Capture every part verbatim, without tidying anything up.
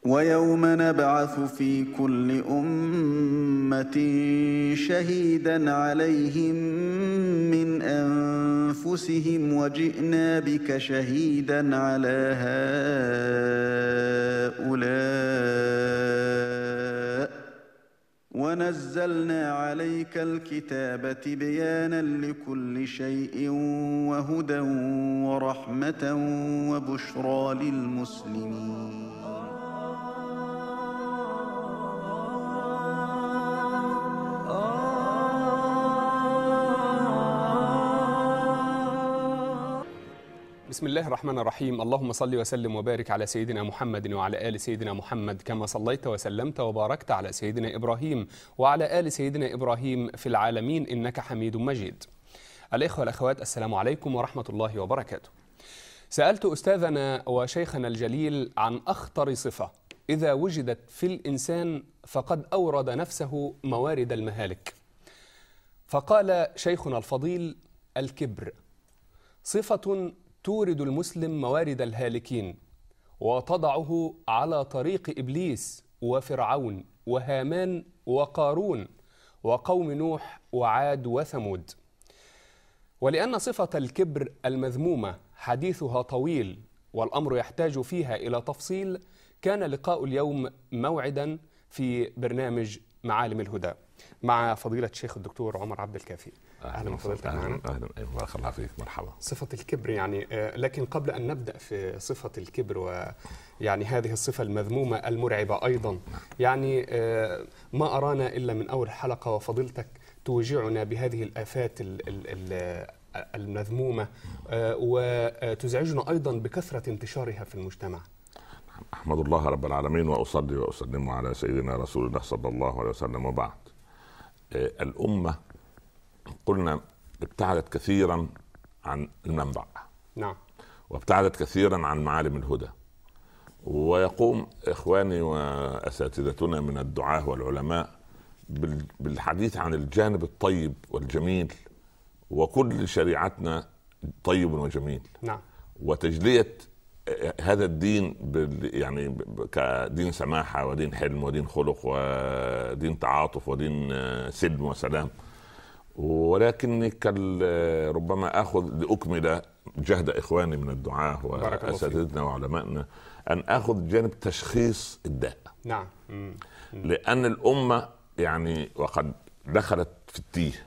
ويوم نبعث في كل أمة شهيدا عليهم من أنفسهم وجئنا بك شهيدا على هؤلاء ونزلنا عليك الكتاب تبيانا لكل شيء وهدى ورحمة وبشرى للمسلمين. بسم الله الرحمن الرحيم. اللهم صل وسلم وبارك على سيدنا محمد وعلى آل سيدنا محمد كما صليت وسلمت وباركت على سيدنا إبراهيم وعلى آل سيدنا إبراهيم في العالمين إنك حميد مجيد. الإخوة والأخوات، السلام عليكم ورحمة الله وبركاته. سألت أستاذنا وشيخنا الجليل عن أخطر صفة إذا وجدت في الإنسان فقد أورد نفسه موارد المهالك، فقال شيخنا الفضيل: الكبر صفة تورد المسلم موارد الهالكين وتضعه على طريق إبليس وفرعون وهامان وقارون وقوم نوح وعاد وثمود. ولأن صفة الكبر المذمومة حديثها طويل والأمر يحتاج فيها إلى تفصيل، كان لقاء اليوم موعدا في برنامج معالم الهدى مع فضيلة الشيخ الدكتور عمر عبد الكافي. أهلا بفضيلتك معنا. أهلا بارك الله فيك، مرحبا. صفة الكبر يعني، لكن قبل أن نبدأ في صفة الكبر ويعني هذه الصفة المذمومة المرعبة أيضا، يعني ما أرانا إلا من أول حلقة وفضيلتك توجعنا بهذه الآفات المذمومة وتزعجنا أيضا بكثرة انتشارها في المجتمع. أحمد الله رب العالمين وأصلي وأسلم على سيدنا رسول الله صلى الله عليه وسلم. وبعد، الأمة قلنا ابتعدت كثيرا عن المنبع، نعم، وابتعدت كثيرا عن معالم الهدى، ويقوم إخواني وأساتذتنا من الدعاة والعلماء بالحديث عن الجانب الطيب والجميل، وكل شريعتنا طيب وجميل، نعم، وتجلية هذا الدين يعني كدين سماحة ودين حلم ودين خلق ودين تعاطف ودين سلم وسلام. ولكني ربما أخذ لأكمل جهد إخواني من الدعاة وأساتذتنا وعلمائنا أن أخذ جانب تشخيص الداء. نعم. لأن الأمة يعني وقد دخلت في التيه،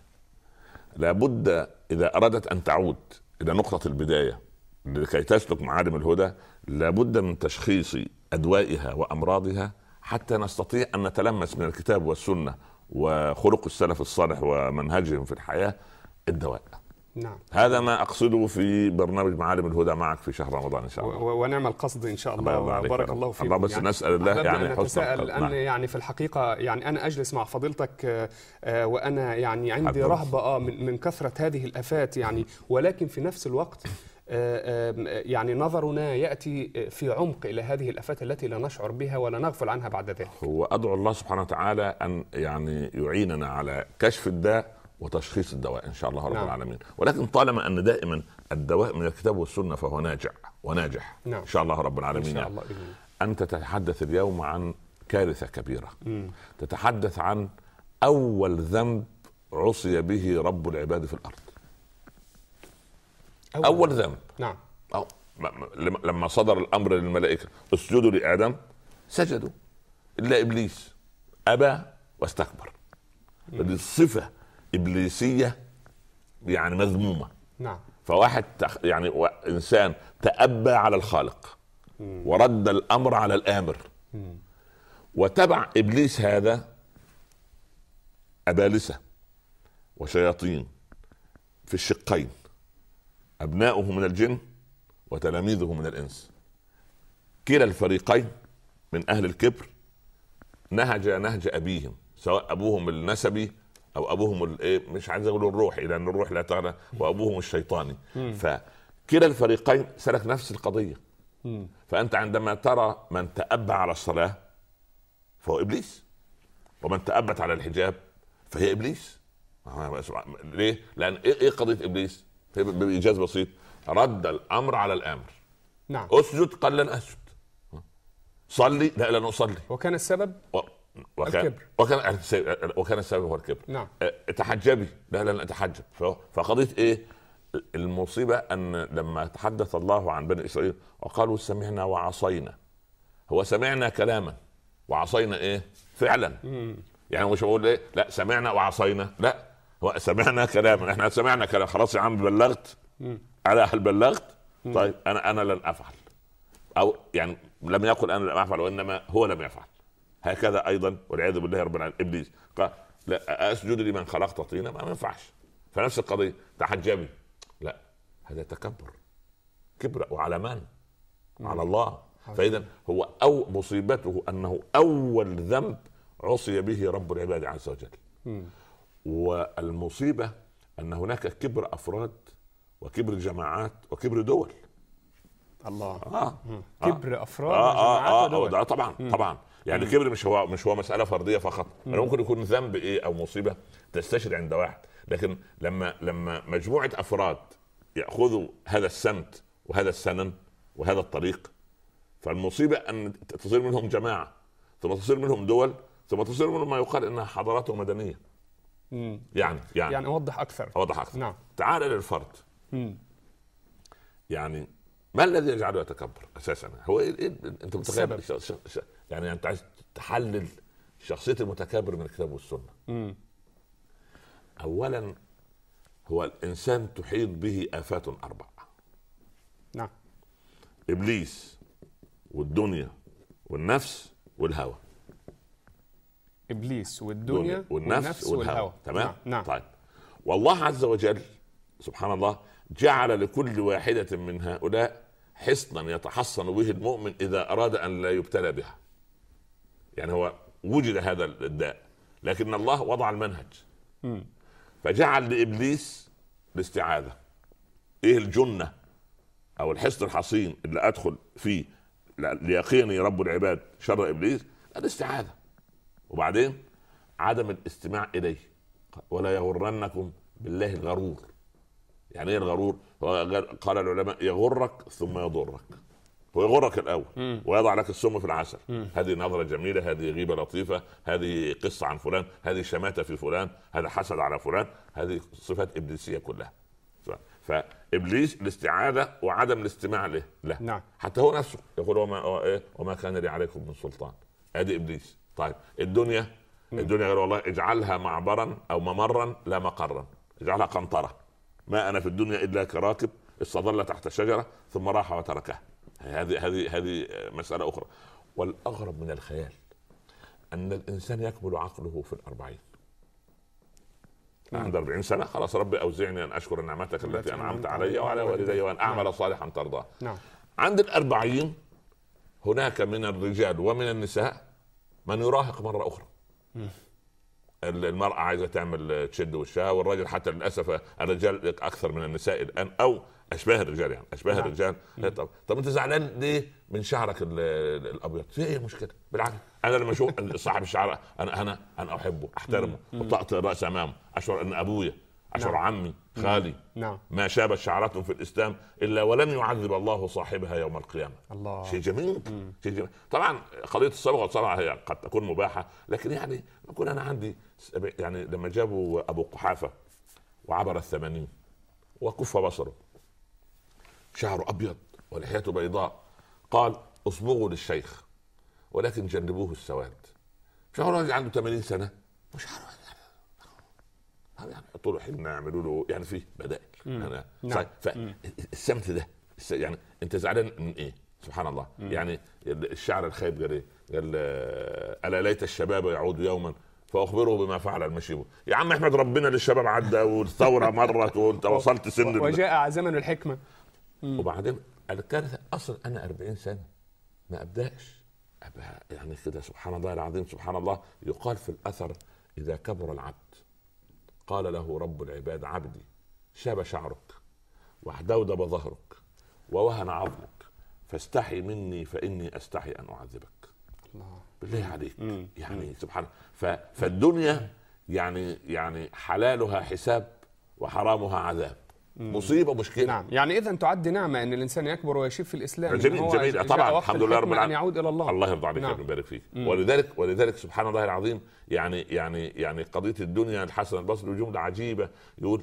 لابد إذا أرادت أن تعود إلى نقطة البداية لكي تسلك معالم الهدى، لابد من تشخيص أدوائها وأمراضها حتى نستطيع أن نتلمس من الكتاب والسنة وخلق السلف الصالح ومنهجهم في الحياة الدواء. نعم. هذا ما أقصده في برنامج معالم الهدى معك في شهر رمضان إن شاء الله، ونعم القصد إن شاء الله. وبارك الله فيك. الله بس يعني نسأل الله يعني حسن القصد. أن يعني في الحقيقة يعني أنا أجلس مع فضيلتك وأنا يعني عندي رهبة من كثرة هذه الآفات يعني، ولكن في نفس الوقت يعني نظرنا يأتي في عمق إلى هذه الآفات التي لا نشعر بها ولا نغفل عنها بعد ذلك. هو أدعو الله سبحانه وتعالى أن يعني يعيننا على كشف الداء وتشخيص الدواء إن شاء الله رب نعم. العالمين. ولكن طالما أن دائما الدواء من الكتاب والسنة فهو ناجع وناجح. نعم. إن شاء الله رب العالمين. إن شاء الله. أنت تتحدث اليوم عن كارثة كبيرة. مم. تتحدث عن أول ذنب عصي به رب العباد في الأرض. أول, أول ذنب. نعم. أو لما صدر الأمر للملائكة اسجدوا لآدم سجدوا إلا إبليس أبى واستكبر. هذه الصفة إبليسية يعني مذمومة. نعم. فواحد يعني إنسان تأبى على الخالق مم. ورد الأمر على الآمر. مم. وتبع إبليس هذا أبالسة وشياطين في الشقين، أبناؤه من الجن وتلاميذه من الإنس. كلا الفريقين من أهل الكبر نهج نهج أبيهم، سواء أبوهم النسبي أو أبوهم الإيه مش عايز أقول الروحي لأن الروح لا تغنى، وأبوهم الشيطاني. فكلا الفريقين سلك نفس القضية. فأنت عندما ترى من تأبى على الصلاة فهو إبليس، ومن تأبت على الحجاب فهي إبليس. ليه؟ لأن إيه قضية إبليس؟ بإيجاز بسيط، رد الأمر على الأمر. نعم. أسجد قال لن أسجد، صلي، لا لن اصلي. وكان السبب و... وكان الكبر. وكان وكان السبب هو الكبر. نعم. تحجبي، لا لن اتحجب. فقضيه ايه المصيبه؟ ان لما تحدث الله عن بني اسرائيل وقالوا سمعنا وعصينا، هو سمعنا كلاما وعصينا ايه فعلا. مم. يعني مش بقول ايه لا سمعنا وعصينا، لا هو سمعنا كلاما. احنا سمعنا كلام، خلاص يا عم بلغت. مم. على هل بلغت؟ مم. طيب انا انا لن افعل، او يعني لم يقل انا لم افعل وانما هو لم يفعل. هكذا ايضا والعياذ بالله رب العالمين ابليس قال لا اسجد لمن خلقت طينا، ما ينفعش. فنفس القضيه تحجبي، لا هذا تكبر، كبر. وعلى من؟ على الله. فاذا هو او مصيبته انه اول ذنب عصي به رب العباد عز وجل. مم. والمصيبه ان هناك كبر افراد وكبر جماعات وكبر دول. الله. آه. كبر افراد آه وجماعات آه ودول. آه طبعا. مم. طبعا يعني كبر مش هو مش هو مساله فرديه فقط. يعني ممكن يكون ذنب ايه او مصيبه تستشري عند واحد، لكن لما لما مجموعه افراد ياخذوا هذا السمت وهذا السنن وهذا الطريق، فالمصيبه ان تصير منهم جماعه، ثم تصير منهم دول، ثم تصير منهم ما يقال انها حضارات مدنيه. مم. يعني يعني يعني اوضح اكثر. اوضح اكثر. نعم. تعال للفرد. مم. يعني ما الذي يجعله يتكبر اساسا؟ هو إيه إيه انت متخيل ش... ش... ش... يعني انت عايز تحلل شخصيه المتكبر من الكتاب والسنه. مم. اولا هو الانسان تحيط به افات اربع. نعم. ابليس والدنيا والنفس والهوى. ابليس والدنيا والنفس, والنفس والهوى, والهوى. تمام. نعم. نعم. طيب والله عز وجل سبحان الله جعل لكل واحدة من هؤلاء حصنا يتحصن به المؤمن إذا أراد أن لا يبتلى بها. يعني هو وجد هذا الداء، لكن الله وضع المنهج. م. فجعل لإبليس الاستعاذة. إيه الجنة أو الحصن الحصين اللي أدخل فيه ليقيني رب العباد شر إبليس؟ الاستعاذة. وبعدين عدم الاستماع إليه، ولا يغرنكم بالله الغرور. يعني ايه الغرور؟ قال العلماء يغرك ثم يضرك. هو يغرك الاول مم. ويضع لك السم في العسل. مم. هذه نظره جميله، هذه غيبه لطيفه، هذه قصه عن فلان، هذه شماته في فلان، هذا حسد على فلان، هذه صفات ابليسيه كلها. فابليس الاستعاذه وعدم الاستماع له لا. نعم. حتى هو نفسه يقول وما ايه وما كان لي عليكم من سلطان. هذه ابليس. طيب الدنيا مم. الدنيا قال والله اجعلها معبرا او ممرا لا مقرا، اجعلها قنطره. ما انا في الدنيا الا كراكب استظل تحت شجره ثم راح وتركها. هذه هذه هذه مساله اخرى. والاغرب من الخيال ان الانسان يكمل عقله في الاربعين. عند أربعين سنه خلاص ربي اوزعني ان اشكر نعمتك التي انعمت علي وعلى والدي وان اعمل صالحا ترضاه. نعم. عند الأربعين هناك من الرجال ومن النساء من يراهق مره اخرى. م. المرأة عايزة تعمل تشد وشها، والرجل حتى للأسف الرجال أكثر من النساء الآن أو أشباه الرجال، يعني أشباه نعم. الرجال. طب طب أنت زعلان ليه من شعرك الأبيض؟ في إيه مشكلة؟ بالعكس أنا لما أشوف صاحب الشعر أنا أنا أنا أحبه أحترمه وطأت الرأس أمامه، أشعر أن أبويا أشعر نعم. عمي خالي نعم. ما شابت شعرة في الإسلام إلا ولن يعذب الله صاحبها يوم القيامة. الله. شيء جميل. شيء جميل. طبعا قضية الصبغة والصبغة هي قد تكون مباحة، لكن يعني بكون أنا عندي يعني لما جابوا أبو قحافة وعبر الثمانين وكف بصره شعره أبيض ولحيته بيضاء، قال اصبغوا للشيخ ولكن جنبوه السواد. شعره عنده ثمانين سنة وشعره يعني يحطوا له حنة يعملوا له يعني فيه بدائل. أنا نعم. فالسمت ده يعني أنت زعلان من إيه؟ سبحان الله. مم. يعني الشعر الخايب قال إيه؟ قال ألا ليت الشباب يعود يوما فأخبره بما فعل المشيب. يا عم احمد ربنا للشباب عدى والثورة مرت وانت وصلت سن وجاء زمن الحكمة. مم. وبعدين الكارثة أصلا أنا أربعين سنة ما أبدأش أبقى يعني كده. سبحان الله العظيم. سبحان الله. يقال في الأثر إذا كبر العبد قال له رب العباد عبدي شاب شعرك واحدودب ظهرك ووهن عظمك فاستحي مني فإني أستحي أن أعذبك. الله. بالله عليك. مم. يعني سبحان. فالدنيا يعني يعني حلالها حساب وحرامها عذاب. مصيبه مشكله. نعم، يعني اذا تعد نعمه ان الانسان يكبر ويشيب في الاسلام. جميل هو جميل طبعا، الحمد لله رب العالمين، ان يعود الى الله. الله يرضى عليك نعم. ويبارك فيك. ولذلك ولذلك سبحان الله العظيم، يعني يعني يعني قضيه الدنيا، الحسن البصري جمله عجيبه يقول: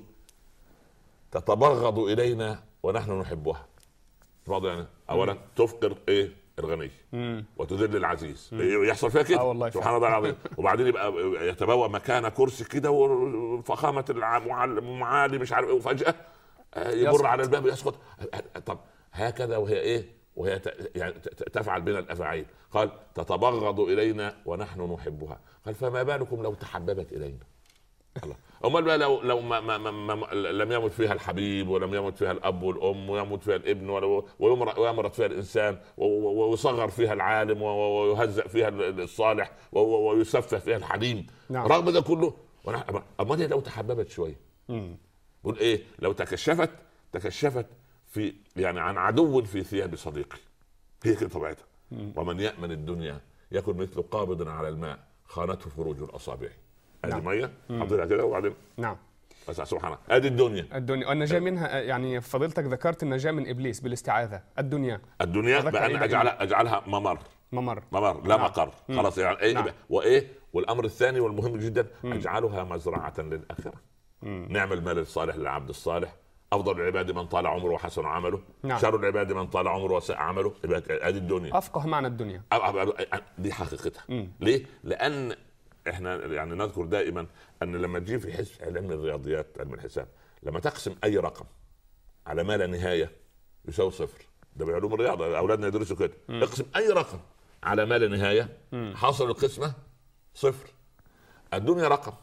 تتبغض الينا ونحن نحبها. يعني اولا تفقر ايه الغني مم. وتذل العزيز. مم. يحصل فيها كده آه سبحان الله العظيم. وبعدين يبقى يتبوأ مكان كرسي كده وفخامه المعالي مش عارف ايه، وفجاه يمر يسقط على الباب يسقط. طب هكذا وهي ايه وهي يعني تفعل بنا الافاعيل. قال: تتبغض الينا ونحن نحبها. قال: فما بالكم لو تحببت الينا. الله. امال بقى لو لو ما ما ما ما لم يمت فيها الحبيب، ولم يمت فيها الاب والام، ويمت فيها الابن، ويمرض فيها الانسان، ويصغر فيها العالم، ويهزأ فيها الصالح، ويسفه فيها الحليم. نعم. رغم ده كله، امال لو تحببت شويه. قول ايه لو تكشفت تكشفت في يعني عن عدو في ثياب صديقي. هي كده طبيعتها. ومن يأمن الدنيا يكن مثل قابض على الماء خانته فروج الاصابع. ادي نعم. ميه حطيتها كده وبعدين نعم بس سبحان الله. ادي الدنيا الدنيا والنجاه منها. يعني فضيلتك ذكرت النجاه من ابليس بالاستعاذه. الدنيا الدنيا بان اجعلها اجعلها ممر ممر ممر لا نعم. مقر. خلاص يعني ايه نعم. وايه والامر الثاني والمهم جدا: مم. اجعلها مزرعه للاخره. مم. نعم المال الصالح للعبد الصالح. افضل العباد من طال عمره وحسن عمله. نعم. شر العباد من طال عمره وساء عمله. ادي الدنيا. افقه معنى الدنيا دي حقيقتها. مم. ليه؟ لان احنا يعني نذكر دائما ان لما تجي في حس علم الرياضيات، علم الحساب، لما تقسم اي رقم على ما لا نهايه يساوي صفر. ده بعلوم الرياضه، اولادنا يدرسوا كده. اقسم اي رقم على ما لا نهايه، حاصل القسمه صفر. الدنيا رقم،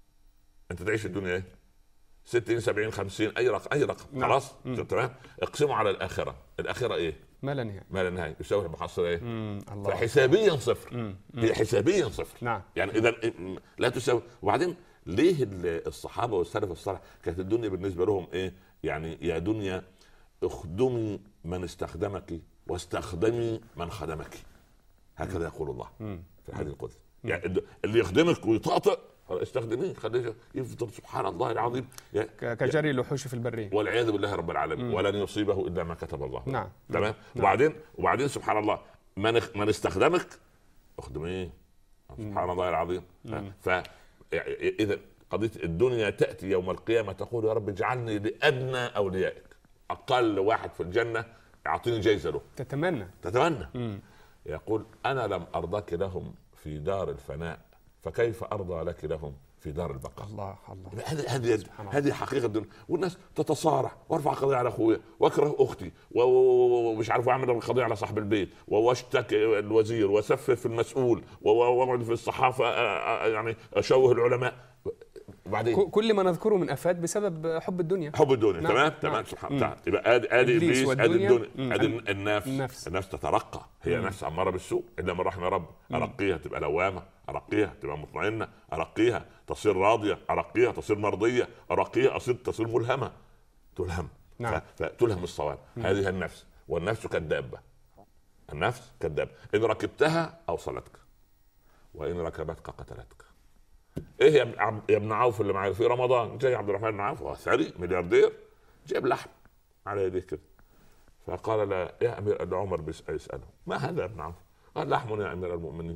انت تعيش الدنيا ايه؟ ستين سبعين خمسين، اي رقم اي رقم. خلاص تمام. اقسموا على الاخره. الاخره ايه؟ ما لا نهايه. ما لا نهايه يساوي المحصله ايه؟ الله. فحسابيا صفر. هي حسابيا صفر. نعم. يعني اذا لا تساوي. وبعدين ليه الصحابه والسلف الصالح كانت الدنيا بالنسبه لهم ايه؟ يعني يا دنيا اخدمي من استخدمك واستخدمي من خدمك. هكذا يقول الله في الحديث القدسي. يعني اللي يخدمك ويطاطئ استخدميه، خليه يفضل سبحان الله العظيم كجري الوحوش في البريه والعياذ بالله رب العالمين. مم. ولن يصيبه الا ما كتب الله. نعم. تمام. نعم. وبعدين وبعدين سبحان الله من من استخدمك اخدميه. سبحان الله العظيم. فاذا قضيه الدنيا تاتي يوم القيامه تقول: يا رب اجعلني لادنى اوليائك، اقل واحد في الجنه اعطيني جايزه له. تتمنى تتمنى. مم. يقول: انا لم ارضك لهم في دار الفناء، فكيف ارضى لك لهم في دار البقاء. الله الله. هذه هذه هذه حقيقه الدنيا. والناس تتصارع وارفع قضيه على اخويا واكره اختي ومش عارف اعمل قضيه على صاحب البيت واشتكي الوزير واسفف المسؤول واقعد في الصحافه يعني اشوه العلماء. وبعدين كل ما نذكره من افات بسبب حب الدنيا. حب الدنيا. نعم. تمام تمام. سبحان الله. يبقى ادي ادي ابليس، ادي الدنيا، ادي النفس. النفس النفس تترقى. هي مم. نفس اماره بالسوء الا من رحم رب. ارقيها تبقى لوامه، ارقيها تبقى مطمئنه، ارقيها تصير راضيه، ارقيها تصير مرضيه، ارقيها تصير تصير ملهمه، تلهم. نعم. فتلهم الصواب. هذه النفس. والنفس كالدابه. النفس كالدابه، ان ركبتها اوصلتك وان ركبتك قتلتك. ايه يا ابن عوف اللي معايا في رمضان؟ جاي عبد الرحمن بن عوف، هو ثري ملياردير، جايب لحم على يديه كده. فقال: لا يا امير عمر يساله: ما هذا يا ابن عوف؟ قال: لحم يا امير المؤمنين.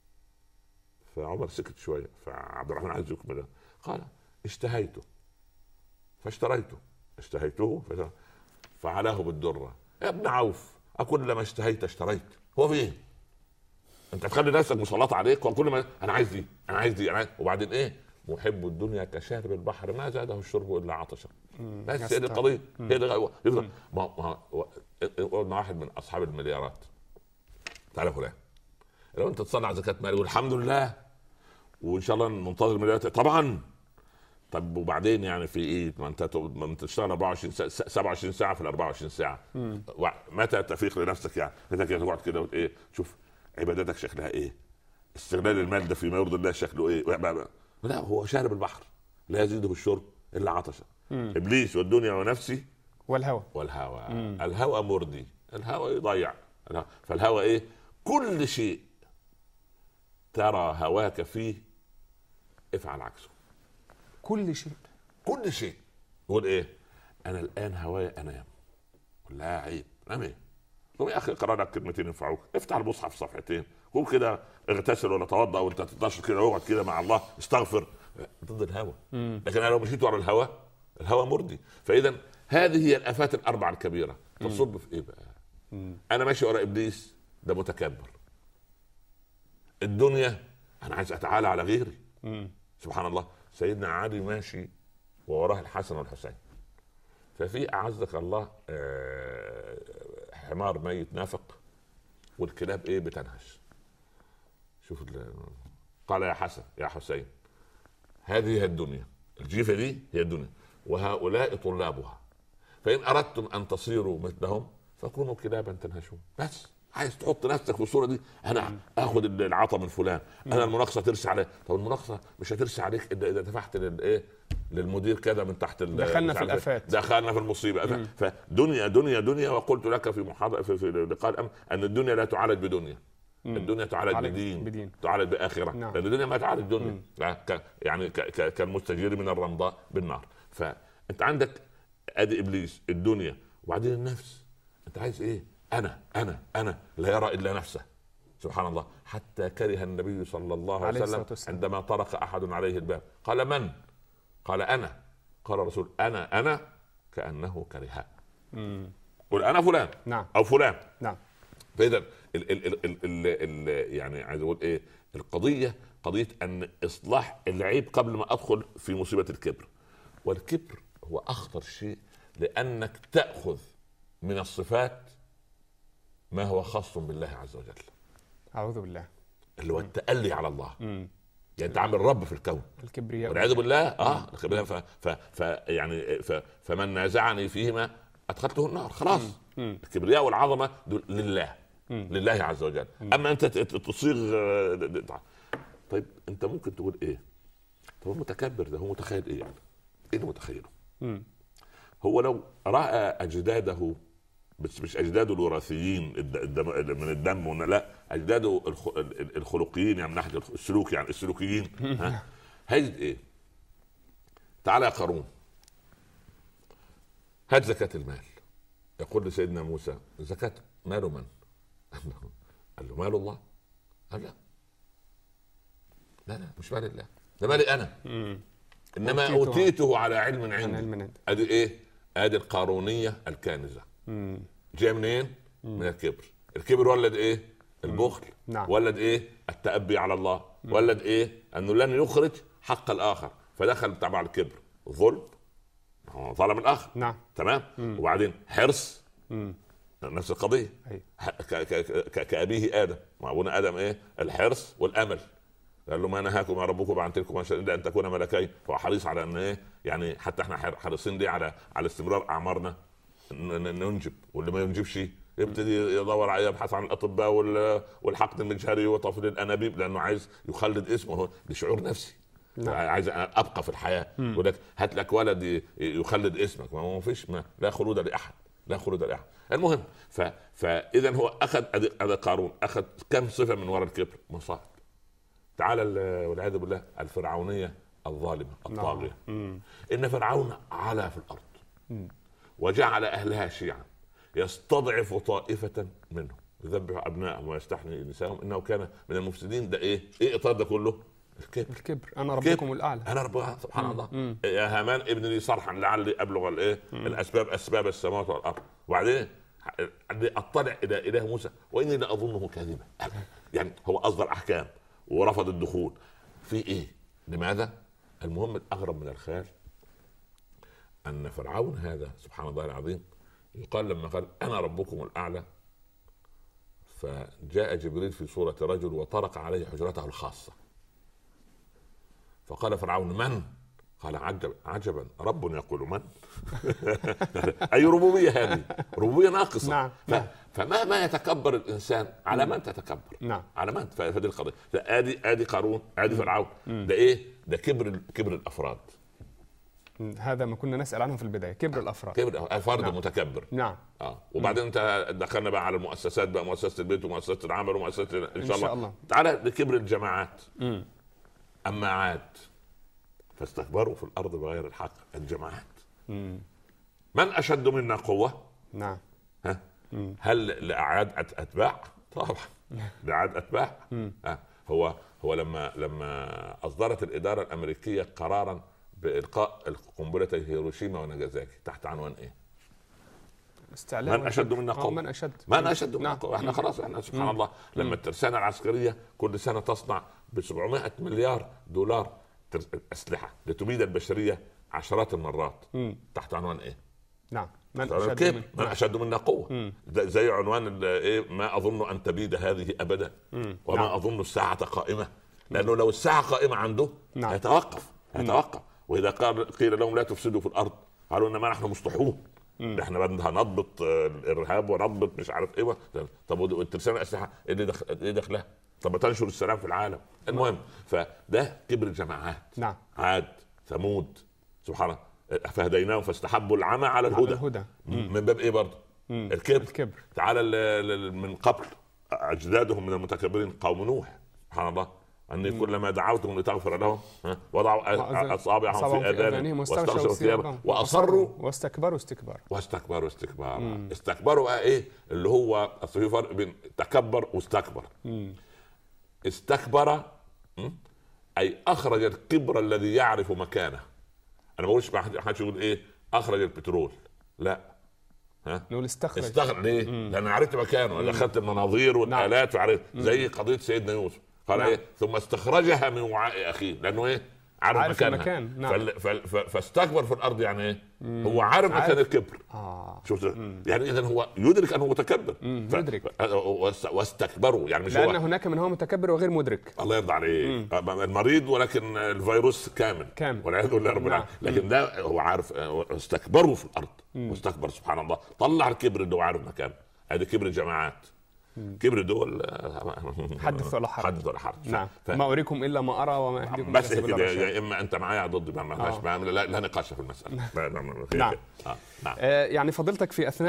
فعمر سكت شويه، فعبد الرحمن عايز يكمل. قال: اشتهيته فاشتريته، اشتهيته فعلاه بالدره. يا ابن عوف، اكل لما اشتهيت اشتريت؟ هو في ايه؟ انت تخلي نفسك مسلط عليك وكل ما انا عايز دي انا عايز دي انا عايز. وبعدين ايه؟ محب الدنيا كشارب البحر ما زاده الشرب الا عطشا. بس هي دي القضيه. هي دي ما قلنا واحد من اصحاب المليارات تعالى فلان، لو انت تصنع زكاه مال يقول الحمد لله وان شاء الله ننتظر المليارات طبعا. طب وبعدين يعني في ايه؟ ما انت ما انت تشتغل أربعة وعشرين ساعه سبعة وعشرين ساعه في ال أربعة وعشرين ساعه. مم. متى تفيق لنفسك؟ يعني متى كده تقعد كده ايه شوف عبادتك شكلها ايه؟ استغلال المال ده فيما يرضي الله شكله ايه؟ لا هو شارب البحر لا يزيده الشرب الا عطشا. ابليس والدنيا ونفسي والهوى والهوى. مم. الهوى مرضي، الهوى يضيع. فالهوى ايه؟ كل شيء ترى هواك فيه افعل عكسه. كل شيء كل شيء. يقول ايه؟ انا الان هوايا انام. لا عيب، نام ايه؟ قوم يا اخي اقرا لك كلمتين ينفعوك، افتح المصحف صفحتين، قوم كده اغتسل ولا توضا وانت تتنشط كده، اقعد كده مع الله استغفر. ضد الهوى. لكن انا لو مشيت ورا الهوى، الهوى مرضي. فاذا هذه هي الافات الاربعه الكبيره. تصب في ايه بقى؟ مم. انا ماشي ورا ابليس، ده متكبر. الدنيا انا عايز اتعالى على غيري. مم. سبحان الله، سيدنا علي ماشي ووراه الحسن والحسين، ففي اعزك الله حمار ميت نافق والكلاب ايه بتنهش. شوف قال يا حسن يا حسين هذه هي الدنيا، الجيفه دي هي الدنيا وهؤلاء طلابها، فان اردتم ان تصيروا مثلهم فكونوا كلابا تنهشون. بس عايز تحط نفسك في الصوره دي، انا اخذ العطا من فلان، انا المناقصه ترسي عليه. طب المناقصه مش هترسي عليك اذا اذا دفعت للايه للمدير كذا من تحت. دخلنا في الافات، دخلنا في المصيبه. فدنيا دنيا دنيا. وقلت لك في محاضره في, في لقاء الامر ان الدنيا لا تعالج بدنيا، مم. الدنيا تعالج بدين. بدين تعالج باخره. نعم. لان الدنيا ما تعالج دنيا، يعني كالمستجير من الرمضاء بالنار. فانت عندك ادي ابليس، الدنيا، وبعدين النفس. انت عايز ايه؟ انا انا انا لا يرى الا نفسه. سبحان الله، حتى كره النبي صلى الله عليه وسلم عندما طرق احد عليه الباب قال من؟ قال انا. قال الرسول انا انا كانه كرهها. قل انا فلان. نعم. او فلان. نعم. فاذا ال ال ال ال ال يعني عايز اقول ايه؟ القضيه قضيه ان اصلاح العيب قبل ما ادخل في مصيبه الكبر. والكبر هو اخطر شيء، لانك تاخذ من الصفات ما هو خاص بالله عز وجل. اعوذ بالله. اللي هو التألي على الله. مم. يعني انت عامل رب في الكون، الكبرياء والعياذ بالله. اه الكبرياء. ف, ف, ف يعني ف فمن نازعني فيهما ادخلته النار. خلاص. مم. الكبرياء والعظمه دول لله. مم. لله عز وجل. مم. اما انت تصيغ. طيب انت ممكن تقول ايه؟ طب المتكبر ده هو متخيل ايه يعني؟ ايه اللي متخيله؟ مم. هو لو راى اجداده، بس مش اجداده الوراثيين الدم من الدم، لا، اجداده الخلقيين، يعني من ناحيه السلوك، يعني السلوكيين. ها هيجد ايه؟ تعال يا قارون، هات زكاه المال. يقول لسيدنا موسى زكاه مال من؟ قال له مال الله. قال لا لا لا مش مال الله، ده مالي انا. انما اوتيته على علم عندي. ادي ايه؟ ادي القارونيه الكانزه. جاي منين؟ من الكبر. الكبر ولد ايه؟ البخل. نعم. ولد ايه؟ التأبي على الله. مم. ولد ايه؟ انه لن يخرج حق الاخر، فدخل تبع الكبر ظلم، ظلم الاخر. نعم. تمام. مم. وبعدين حرص. مم. نفس القضيه. كأبيه ادم، وابونا ادم ايه؟ الحرص والامل. قال له ما نهاكم ربكم عن تلكم الا ان تكون ملكين. فهو حريص على ان ايه؟ يعني حتى احنا حريصين دي على على استمرار اعمارنا، ننجب، واللي ما ينجبش يبتدي يدور على يبحث عن الاطباء والحقن المجهري وطفل الانابيب، لانه عايز يخلد اسمه. بشعور نفسي. نعم. عايز ابقى في الحياه. يقول لك هات لك ولد يخلد اسمك. ما هو فيش، ما لا خلود لاحد، لا خلود لاحد. المهم ف... فاذا هو اخذ هذا قارون اخذ كم صفه من وراء الكبر؟ مصائب. تعالى والعياذ بالله الفرعونيه الظالمه الطاغيه. نعم. ان فرعون علا في الارض. م. وجعل اهلها شيعا يستضعف طائفه منهم يذبح ابنائهم ويستحيي نسائهم انه كان من المفسدين. ده ايه؟ ايه اطار ده كله؟ الكبر. الكبر. انا ربكم الاعلى. انا ربكم. سبحان الله. مم. يا هامان ابن لي صرحا لعلي ابلغ الايه؟ الاسباب، اسباب السماوات والارض. وبعدين اطلع الى اله موسى واني لاظنه كاذبا. يعني هو اصدر احكام ورفض الدخول في ايه؟ لماذا؟ المهم الاغرب من الخيال ان فرعون هذا سبحان الله العظيم يقال لما قال انا ربكم الاعلى، فجاء جبريل في صورة رجل وطرق عليه حجرته الخاصة، فقال فرعون من؟ قال عجب عجبا رب يقول من. اي ربوبيه هذه؟ ربوبيه ناقصه. نعم. ف... فمهما يتكبر الانسان على من تتكبر؟ نعم. على من؟ فهذه القضيه. ادي ادي قارون، ادي فرعون. ده ايه؟ ده كبر كبر الافراد. هذا ما كنا نسال عنه في البدايه، كبر الافراد. كبر الفرد. نعم. متكبر. نعم. اه وبعدين انت دخلنا بقى على المؤسسات بقى، مؤسسه البيت ومؤسسه العمل ومؤسسه ان شاء, إن شاء الله. الله تعالى لكبر الجماعات. مم. اما عاد فاستكبروا في الارض بغير الحق. الجماعات. مم. من اشد منا قوه؟ نعم. ها؟ هل لاعاد اتباع؟ طبعا لاعاد اتباع. ها؟ هو هو لما لما اصدرت الاداره الامريكيه قرارا بالقاء القنبله هيروشيما وناجازاكي تحت عنوان ايه؟ استعلاء من اشد منا قوه؟ من اشد من اشد منا نعم. قوه؟ احنا خلاص احنا سبحان مم. الله لما مم. الترسانه العسكريه كل سنه تصنع ب سبعمائة مليار دولار اسلحه لتبيد البشريه عشرات المرات. مم. تحت عنوان ايه؟ نعم. من اشد من, من اشد منا قوه. مم. زي عنوان ايه؟ ما اظن ان تبيد هذه ابدا. مم. وما نعم. اظن الساعه قائمه. لانه لو الساعه قائمه عنده نعم. هيتوقف هيتوقف واذا قال قيل لهم لا تفسدوا في الارض قالوا انما نحن مصلحون. احنا هنضبط الارهاب ونضبط مش عارف ايه. طب والترسانه الاسلحه ايه اللي دخل ايه دخلها؟ طب تنشر السلام في العالم. المهم فده كبر الجماعات. نعم. عاد ثمود سبحان الله فهديناهم فاستحبوا العمى على الهدى, الهدى. من باب ايه برضه؟ الكبر. الكبر تعالى من قبل اجدادهم من المتكبرين قوم نوح سبحان الله أني كلما دعوتهم لتغفر لهم وضعوا أصابعهم في آذانهم واستغشوا ثيابهم وأصروا واستكبروا استكبارا واستكبروا استكبارا. استكبروا بقى إيه اللي هو أصل في فرق بين تكبر واستكبر. مم. استكبر أي أخرج الكبر الذي يعرف مكانه. أنا ما بقولش ما حدش يقول إيه أخرج البترول، لا ها نقول استخرج. استخرج ليه؟ مم. لأن عرفت مكانه، دخلت المناظير والآلات وعرفت زي قضية سيدنا يوسف قال نعم. ايه ثم استخرجها من وعاء اخيه لانه ايه عارف, عارف مكانها المكان. نعم. فال... فال... فاستكبر في الارض يعني ايه مم. هو عارف مكان الكبر. اه شفت يعني اذا هو يدرك انه متكبر ف... يدرك واستكبروا يعني مش لان هو... هناك من هو متكبر وغير مدرك. الله يرضى عليه المريض ولكن الفيروس كامل كامل والعياذ بالله رب العالمين. لكن ده هو عارف استكبروا في الارض واستكبر سبحان الله طلع الكبر اللي هو عارف مكانه. هذا كبر الجماعات. كبر دول حدث ولا حرج. حدث ولا حرج. نعم. ف... ما أريكم إلا ما أرى وما أهديكم بس كده يا إما أنت معايا ضد ما لا, لا, لا نقاش في المسألة. نعم. آه. نعم. آه يعني فضلتك في أثناء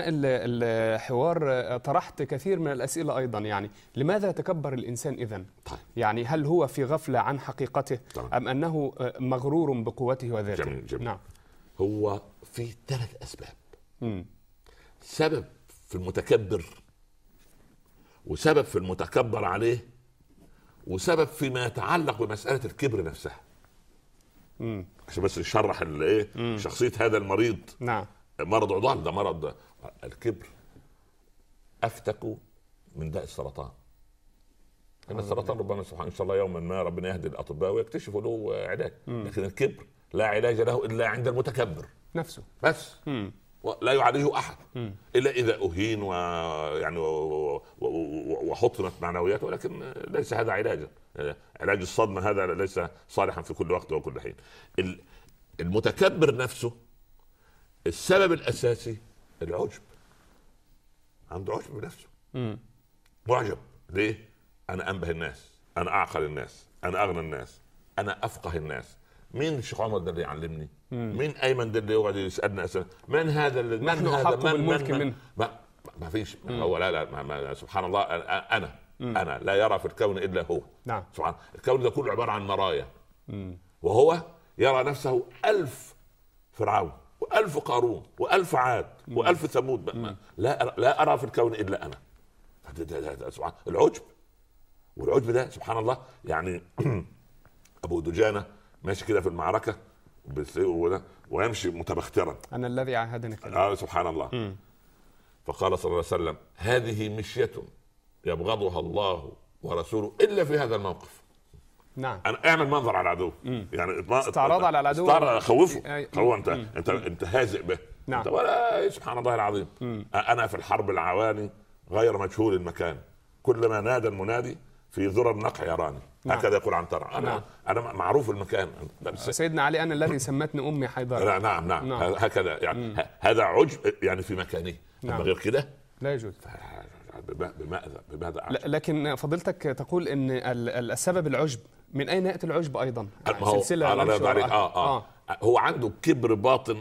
الحوار طرحت كثير من الأسئلة أيضا يعني لماذا تكبر الإنسان إذن؟ طيب. يعني هل هو في غفلة عن حقيقته طيب. أم أنه مغرور بقوته وذاته؟ جميل جميل. نعم. هو في ثلاث أسباب. مم. سبب في المتكبر وسبب في المتكبر عليه وسبب فيما يتعلق بمسألة الكبر نفسها. مم. عشان بس نشرح الايه شخصية هذا المريض. نعم. مرض عضال ده مرض الكبر أفتك من داء السرطان. إن السرطان ربما سبحان إن شاء الله يوما ما ربنا يهدي الأطباء ويكتشفوا له علاج. مم. لكن الكبر لا علاج له إلا عند المتكبر نفسه بس. مم. لا يعالجه احد م. الا اذا اهين ويعني وحطمت معنوياته ولكن ليس هذا علاجا. علاج الصدمه هذا ليس صالحا في كل وقت وكل حين. المتكبر نفسه السبب الاساسي العجب. عنده عجب بنفسه. م. معجب ليه؟ انا انبه الناس، انا اعقل الناس، انا اغنى الناس، انا افقه الناس. مين الشيخ عمر ده اللي يعلمني؟ مم. مين ايمن ده اللي يقعد يسالنا اسئله؟ من هذا اللي نحن احق بالملك منه؟ ما, ما فيش مم. هو لا لا ما ما سبحان الله انا مم. انا لا يرى في الكون الا هو. نعم. سبحان الكون ده كله عباره عن مرايا. مم. وهو يرى نفسه ألف فرعون وألف قارون وألف عاد مم. وألف ثمود. لا لا ارى في الكون الا انا. سبحان العجب. والعجب ده سبحان الله يعني ابو دجانه ماشي كده في المعركة ويمشي متبخترا. أنا الذي عاهدني كده. آه سبحان الله. م. فقال صلى الله عليه وسلم هذه مشية يبغضها الله ورسوله إلا في هذا الموقف. نعم. أنا أعمل منظر على العدو. م. يعني استعراض على العدو. خوفه. هو أنت م. أنت أنت هازئ به. نعم. أنت ولا سبحان الله العظيم. م. أنا في الحرب العواني غير مجهول المكان كلما نادى المنادي في ذرى النقع يراني. نعم. هكذا يقول عنترة. أنا نعم. أنا معروف المكان. سيدنا علي أنا الذي سمتني أمي حيدر. نعم نعم, نعم. هكذا يعني م. هذا عجب يعني في مكانه. نعم. أما غير كده لا يجوز. بماذا بماذا لكن فضيلتك تقول إن السبب العجب. من أين يأتي العجب أيضا؟ سلسلة آه آه. آه. آه. هو عنده كبر باطن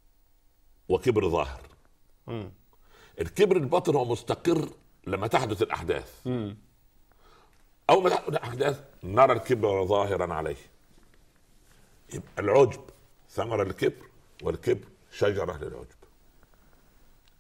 وكبر ظاهر. م. الكبر الباطن هو مستقر لما تحدث الأحداث. م. أول ما تحدث الأحداث نرى الكبر ظاهرا عليه. يبقى العجب ثمرة الكبر والكبر شجرة للعجب.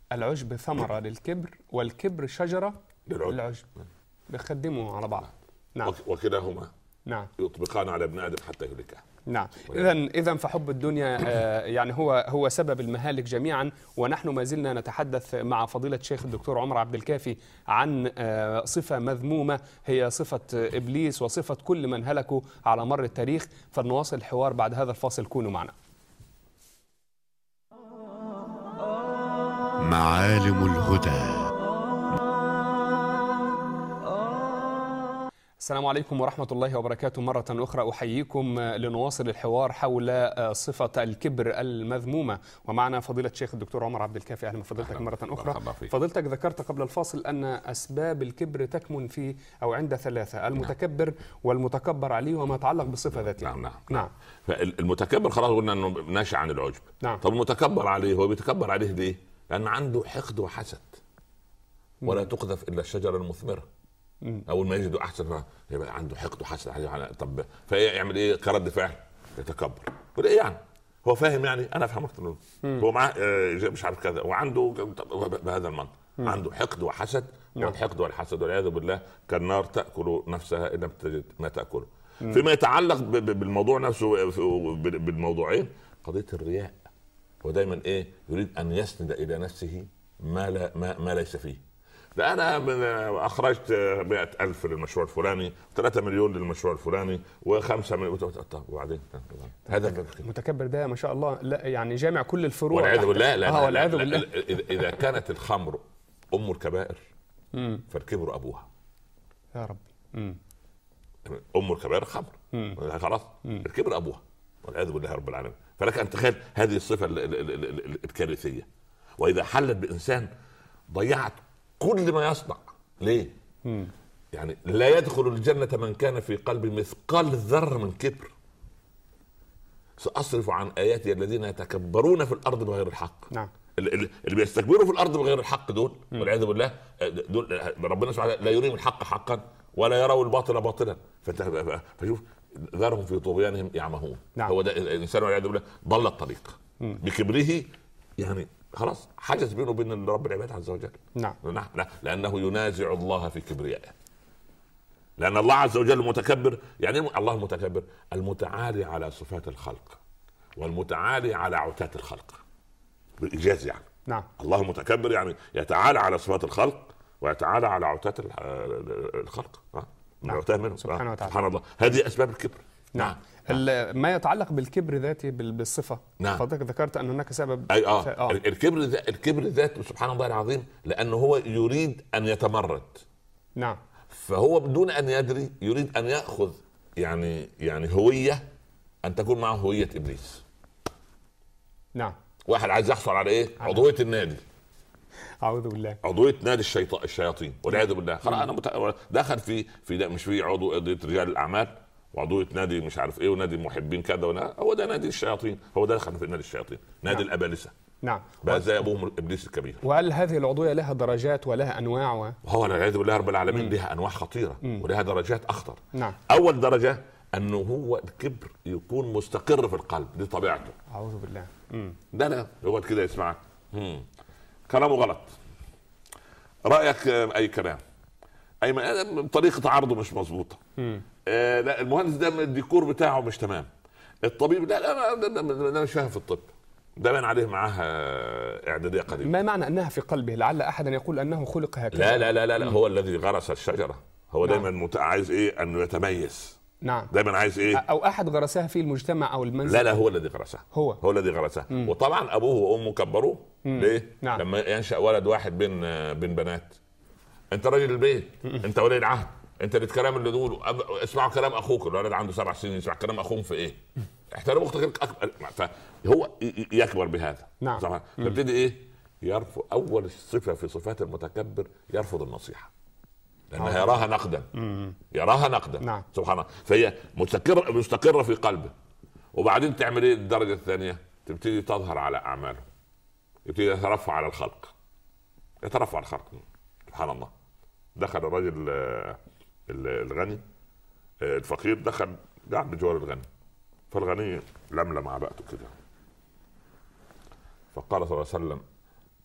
العجب ثمرة للكبر والكبر شجرة للعجب. للعجب، بيخدموا على بعض. نعم. وكلاهما نعم. يطبقان على ابن آدم حتى يهلكه. نعم. إذا إذا فحب الدنيا يعني هو هو سبب المهالك جميعا. ونحن ما زلنا نتحدث مع فضيلة الشيخ الدكتور عمر عبد الكافي عن صفة مذمومة هي صفة إبليس وصفة كل من هلكوا على مر التاريخ. فلنواصل الحوار بعد هذا الفاصل، كونوا معنا. معالم الهدى. السلام عليكم ورحمة الله وبركاته. مرة أخرى أحييكم لنواصل الحوار حول صفة الكبر المذمومة، ومعنا فضيلة الشيخ الدكتور عمر عبد الكافي. أهلا بفضيلتك مرة أخرى. فضيلتك ذكرت قبل الفاصل أن أسباب الكبر تكمن في أو عند ثلاثة: المتكبر والمتكبر عليه وما يتعلق بالصفة ذاتها. نعم نعم. نعم. فالمتكبر خلاص قلنا أنه ناشئ عن العجب. نعم. طب المتكبر عليه هو بيتكبر عليه ليه؟ لأن عنده حقد وحسد، ولا تقذف إلا الشجرة المثمرة. اول ما يجدوا احسن يبقى عنده حقد وحسد عليه. طب فيعمل ايه كرد فعل؟ يتكبر. ولا ايه يعني؟ هو فاهم يعني انا افهم اكتر منه. هو معاه مش عارف كذا وعنده بهذا المنطق عنده حقد وحسد. والحقد والحسد والعياذ بالله كالنار تاكل نفسها ان لم تجد ما تاكله. فيما يتعلق بالموضوع نفسه بالموضوعين، قضيه الرياء. هو دايما ايه يريد ان يسند الى نفسه ما لا ما, ما ليس فيه. لا انا اخرجت مئة ألف للمشروع الفلاني، ثلاثة مليون للمشروع الفلاني، وخمسة مليون. طب وبعدين هذا المتكبر ده ما شاء الله لا يعني جامع كل الفروع. والعياذ بالله. لا اه والعياذ بالله. اذا كانت الخمر ام الكبائر فالكبر ابوها. يا رب. مم. ام الكبائر خمر، خلاص الكبر ابوها والعياذ بالله رب العالمين. فلك ان تخيل هذه الصفه الكارثيه، واذا حلت بانسان ضيعت كل ما يصنع. ليه؟ مم. يعني لا يدخل الجنة من كان في قلبه مثقال ذرة من كبر. سأصرف عن آياتي الذين يتكبرون في الأرض بغير الحق. نعم. اللي بيستكبروا في الأرض بغير الحق دول والعياذ بالله دول ربنا سبحانه لا يريهم الحق حقا ولا يروا الباطل باطلا. فشوف ذرهم في طغيانهم يعمهون. نعم. هو ده الإنسان والعياذ بالله ضل الطريق مم. بكبره. يعني خلاص حجز بينه وبين رب العباد عز وجل. نعم. لا لأنه ينازع الله في كبريائه. لأن الله عز وجل متكبر. يعني الله المتكبر المتعالي على صفات الخلق والمتعالي على عتات الخلق بالإيجاز. يعني نعم. الله متكبر يعني يتعالى على صفات الخلق ويتعالى على عتات الخلق. نعم. منه. سبحانه وتعالى. سبحان الله. هذه أسباب الكبر. نعم. ما يتعلق بالكبر ذاتي بالصفه. نعم. فضلك ذكرت ان هناك سبب. اي اه, آه. الكبر ذا الكبر ذاته سبحان الله العظيم، لانه هو يريد ان يتمرد. نعم. فهو بدون ان يدري يريد ان ياخذ يعني يعني هويه ان تكون معه هويه ابليس. نعم. واحد عايز يحصل على ايه؟ عضويه النادي. اعوذ بالله. عضويه نادي الشيطان الشياطين والعياذ بالله. خلاص انا مت... دخل في في مش في عضو رجال الاعمال وعضوية نادي مش عارف ايه ونادي محبين كذا ولا هو ده نادي الشياطين. هو ده دخل في نادي الشياطين. نادي نعم. الابالسه. نعم. بقى زي ابوهم ابليس الكبير. وهل هذه العضويه لها درجات ولها انواع و... وهو والعياذ بالله رب العالمين مم. لها انواع خطيره مم. ولها درجات اخطر. نعم. اول درجه انه هو الكبر يكون مستقر في القلب. دي طبيعته. اعوذ بالله. مم. ده لا هو كده يسمعك كلامه غلط، رايك اي كلام، اي طريقه عرضه مش مظبوطه. آه لا المهندس ده الديكور بتاعه مش تمام. الطبيب لا لا انا مش فاهم في الطب. ده بان عليه معاها اعداديه قديمه. ما معنى انها في قلبه؟ لعل احدا يقول انه خلق هكذا. لا لا لا لا, لا هو الذي غرس الشجره. هو نعم. دايما مت... عايز ايه انه يتميز. نعم. دايما عايز ايه او احد غرسها في المجتمع او المنزل. لا لا هو الذي غرسها. هو هو الذي غرسها. وطبعا ابوه وامه كبروه. ليه؟ نعم. لما ينشا ولد واحد بين بين بنات، انت راجل البيت، انت ولي العهد، انت الكلام اللي تقوله اسمعوا كلام اخوك. الولد عنده سبع سنين يسمع كلام اخوه في ايه؟ احترم اختك اكبر. فهو يكبر بهذا. نعم. فابتدي ايه؟ يرفض. اول صفه في صفات المتكبر يرفض النصيحه لانها يراها نقدا. يراها نقدا. نعم. سبحان الله. فهي مستقره مستقره في قلبه. وبعدين تعمل ايه الدرجه الثانيه؟ تبتدي تظهر على اعماله، يبتدي يترفع على الخلق، يترفع على الخلق. سبحان الله. دخل الرجل الغني، الفقير دخل قاعد بجوار الغني، فالغني لملم عباءته كده، فقال صلى الله عليه وسلم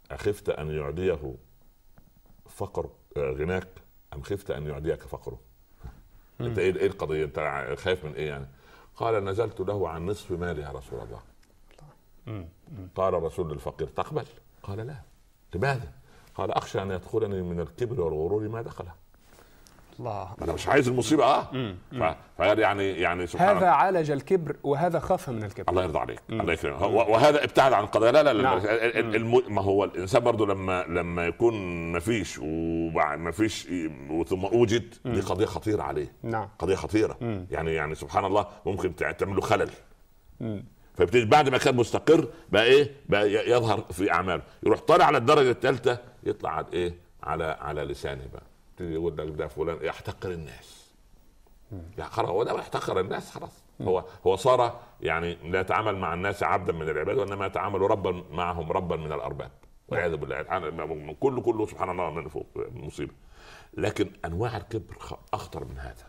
اخفت ان يعديه فقر غناك ام خفت ان يعديك فقره؟ انت ايه ايه القضيه؟ انت خايف من ايه يعني؟ قال نزلت له عن نصف مالي يا رسول الله. قال الرسول للفقير تقبل؟ قال لا. لماذا؟ قال اخشى ان يدخلني من الكبر والغرور ما دخله. الله، انا مش عايز المصيبه. اه فقال يعني يعني سبحان هذا عالج الكبر وهذا خاف من الكبر. الله يرضى عليك. الله يكرمك. وهذا ابتعد عن القضايا. لا لا لا, نعم. الم... ما هو الانسان برضو لما لما يكون ما فيش وما فيش ثم اوجد، دي قضيه خطيره عليه. نعم. قضيه خطيره. مم. يعني يعني سبحان الله ممكن تعمل له خلل. فبتيجي بعد ما كان مستقر بقى ايه؟ بقى يظهر في اعماله، يروح طالع على الدرجه الثالثه يطلع على ايه؟ على على لسانه بقى يقول لك ده فلان يحتقر الناس. يعني خلاص هو ده يحتقر الناس خلاص. هو هو صار يعني لا يتعامل مع الناس عبدا من العباد، وانما يتعامل ربا معهم ربا من الارباب والعياذ بالله. كله كله سبحان الله من فوق مصيبه. لكن انواع الكبر اخطر من هذا.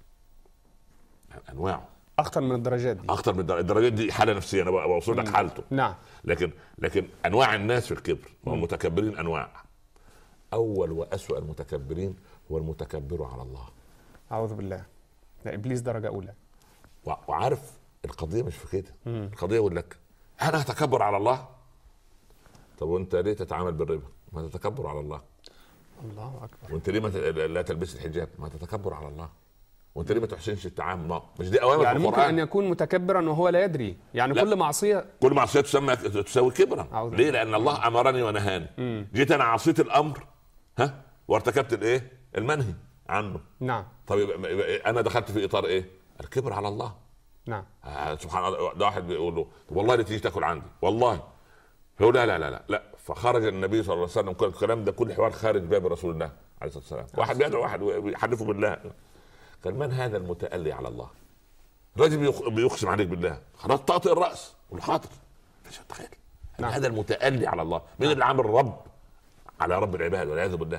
انواعه اخطر من الدرجات دي. اخطر من الدرجات دي حاله نفسيه. انا بوصل لك حالته. نعم. لكن لكن انواع الناس في الكبر والمتكبرين انواع. اول واسوأ المتكبرين هو المتكبر على الله. اعوذ بالله، ده ابليس درجه اولى. وعارف القضيه مش في كده. القضيه يقول لك انا اتكبر على الله. طب وانت ليه تتعامل بالربا؟ ما تتكبر على الله. الله اكبر. وانت ليه ما لا تلبس الحجاب؟ ما تتكبر على الله. وانت ليه ما تحسنش التعامل؟ ما مش دي اوامر يعني في القرآن. ممكن ان يكون متكبرا وهو لا يدري. يعني لا. كل معصيه كل معصيه تسمى تساوي كبرا. ليه؟ لان الله امرني ونهاني. مم. جيت انا عصيت الامر ها وارتكبت الايه؟ المنهي عنه. نعم. طيب انا دخلت في اطار ايه؟ الكبر على الله. نعم. آه سبحان الله. ده واحد بيقول له والله اللي تيجي تاكل عندي والله. هو لا لا لا لا لا. فخرج النبي صلى الله عليه وسلم. كل الكلام ده كل حوار خارج باب رسول الله عليه الصلاه والسلام. واحد بيدعو واحد ويحلفه بالله. قال من هذا المتألي على الله؟ الراجل بيقسم عليك بالله. خلاص طاطئ الراس والحاضر. مش تخيل. نعم. هذا المتألي على الله. مين اللي عامل رب على رب العباد والعياذ بالله؟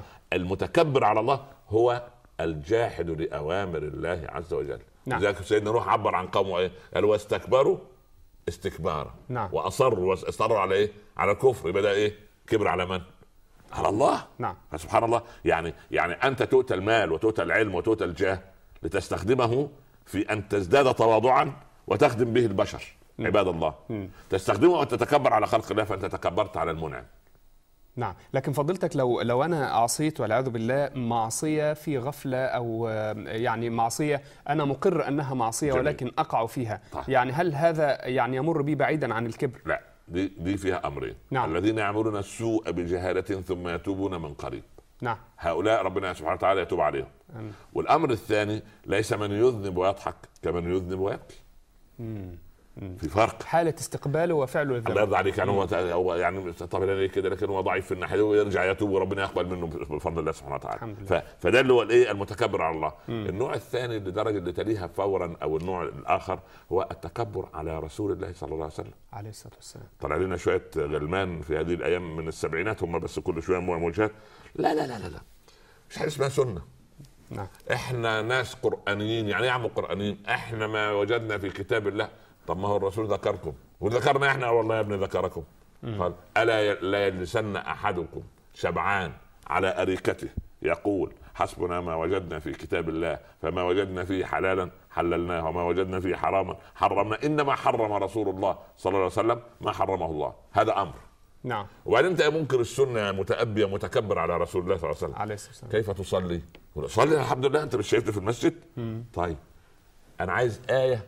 فالمتكبر على الله هو الجاحد لأوامر الله عز وجل. نعم. لذلك سيدنا نوح عبر عن قومه ايه؟ قال واستكبروا استكبارا. نعم. واصروا واصروا على ايه؟ على الكفر. يبقى ده ايه؟ كبر على من؟ على الله. نعم. سبحان الله. يعني يعني انت تؤتى المال وتؤتى العلم وتؤتى الجاه لتستخدمه في ان تزداد تواضعا وتخدم به البشر. م. عباد الله. م. تستخدمه وتتكبر على خلق الله فانت تكبرت على المنعم. نعم. لكن فضيلتك لو لو انا عصيت والعياذ بالله معصيه في غفله او يعني معصيه انا مقر انها معصيه جميل. ولكن اقع فيها. طيب. يعني هل هذا يعني يمر بي بعيدا عن الكبر؟ لا، دي دي فيها امرين. نعم. الذين يعملون السوء بجهاله ثم يتوبون من قريب. نعم. هؤلاء ربنا سبحانه وتعالى يتوب عليهم. أم. والامر الثاني ليس من يذنب ويضحك كمن يذنب ويبكي. امم في فرق. حالة استقباله وفعله الذنب. الله يرضى عليك. يعني هو يعني طبعا كده لكن هو ضعيف في الناحيه ويرجع يتوب وربنا يقبل منه بفضل الله سبحانه وتعالى. ف... فده اللي هو الايه؟ المتكبر على الله. مم. النوع الثاني لدرجه اللي تليها فورا او النوع الاخر هو التكبر على رسول الله صلى الله عليه وسلم عليه الصلاه والسلام. طلع لنا شويه غلمان في هذه الايام من السبعينات هم بس كل شويه موجات. لا لا لا لا لا مش حاجه اسمها سنه. نعم. احنا ناس قرانيين. يعني ايه عم قرانيين؟ احنا ما وجدنا في كتاب الله. طب ما هو الرسول ذكركم وذكرنا احنا. والله يا ابني ذكركم. قال الا لا يجلسن احدكم شبعان على اريكته يقول حسبنا ما وجدنا في كتاب الله فما وجدنا فيه حلالا حللناه وما وجدنا فيه حراما حرمنا. انما حرم رسول الله صلى الله عليه وسلم ما حرمه الله. هذا امر. نعم. وبعدين انت منكر السنه متأبي متكبر على رسول الله صلى الله عليه وسلم. عليه السلام. كيف تصلي؟ صلي الحمد لله. انت مش شايفني في المسجد؟ مم. طيب انا عايز ايه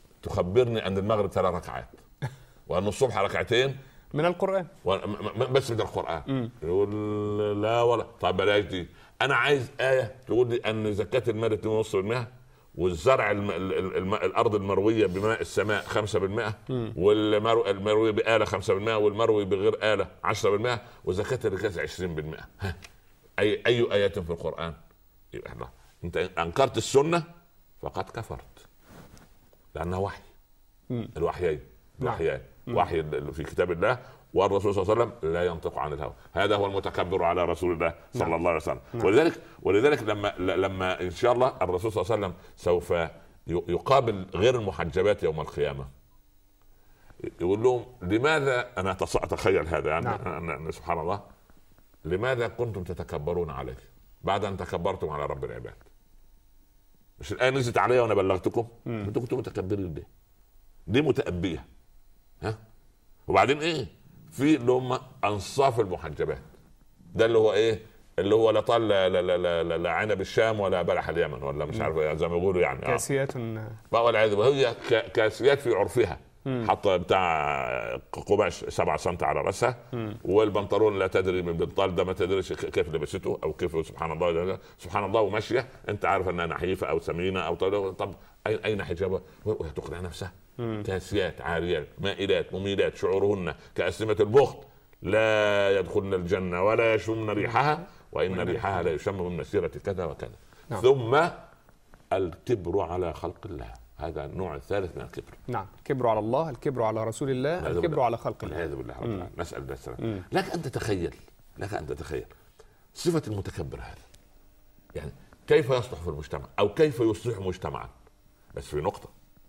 تخبرني ان المغرب ثلاث ركعات وان الصبح ركعتين من القران و... بس من القران. مم. يقول لا ولا. طيب بلاش دي. انا عايز ايه تقول لي ان زكاه المال اثنين ونص بالمئة والزرع الم... الم... الارض المرويه بماء السماء خمسة بالمئة والمروي بآلة خمسة بالمئة والمروي بغير آلة عشرة بالمئة وزكاه الركاز عشرين بالمئة. ها. اي اي ايات في القران؟ انت انكرت السنه فقد كفرت لأنها وحي. مم. الوحيين الوحيين نعم. وحي في كتاب الله والرسول صلى الله عليه وسلم لا ينطق عن الهوى. هذا هو المتكبر على رسول الله صلى نعم. الله عليه وسلم. نعم. ولذلك ولذلك لما لما ان شاء الله الرسول صلى الله عليه وسلم سوف يقابل غير المحجبات يوم القيامه يقول لهم لماذا انا اتخيل هذا يعني نعم. أنا سبحان الله، لماذا كنتم تتكبرون علي بعد ان تكبرتم على رب العباد؟ مش الآية نزلت عليا وانا بلغتكم؟ انتم كنتم متكبرين ليه؟ دي متأبية. ها؟ وبعدين ايه؟ في اللي هم انصاف المحجبات، ده اللي هو ايه؟ اللي هو لا طال لا لا لا لا, لا عنب الشام ولا بلح اليمن ولا مش عارف زي ما بيقولوا يعني كاسيات بقى والعياذ بالله. هي كاسيات في عرفها، حاطه بتاع قماش سبعة سنتي على راسها، والبنطلون لا تدري من بنطال ده ما تدريش كيف لبسته او كيف سبحان الله سبحان الله، وماشيه انت عارف انها نحيفه او سمينه او طب, طب اين حجابها؟ وهي تقنع نفسها. كاسيات عاريات مائلات مميلات شعورهن كأسنمة البخت لا يدخلن الجنه ولا يشمن ريحها وان ريحها لا يشم من مسيره كذا وكذا. نعم. ثم الكبر على خلق الله، هذا النوع الثالث من الكبر. نعم، الكبر على الله، الكبر على رسول الله، الكبر على خلق الله. والعياذ بالله. نسأل الله السلامة. لك ان تتخيل لك ان تتخيل صفة المتكبر هذا، يعني كيف يصلح في المجتمع او كيف يصلح مجتمعا. بس في نقطة،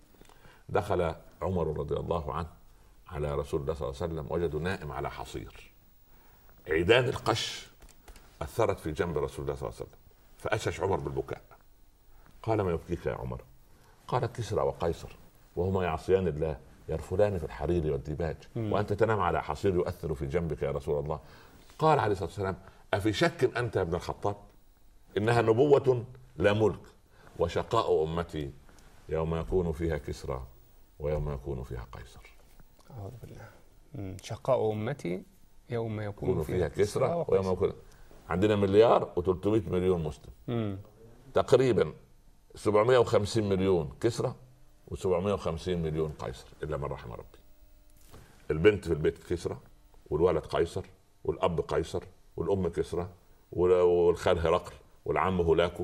دخل عمر رضي الله عنه على رسول الله صلى الله عليه وسلم، وجده نائم على حصير، عيدان القش أثرت في جنب رسول الله صلى الله عليه وسلم، فأشش عمر بالبكاء. قال ما يبكيك يا عمر؟ قال كسرى وقيصر وهما يعصيان الله يرفلان في الحرير والديباج، وأنت تنام على حصير يؤثر في جنبك يا رسول الله. قال عليه الصلاة والسلام أفي شك أنت يا ابن الخطاب؟ إنها نبوة لا ملك، وشقاء أمتي يوم يكون فيها كسرى ويوم يكون فيها قيصر. أعوذ بالله. شقاء أمتي يوم يكون فيها كسرى ويوم يكون. عندنا مليار وثلاثمائة مليون مسلم. مم. تقريبا سبعمائة وخمسين مليون كسرى وسبعمائة وخمسين مليون قيصر الا من رحم ربي. البنت في البيت كسرى والولد قيصر والاب قيصر والام كسرى والخال هرقل والعم هولاكو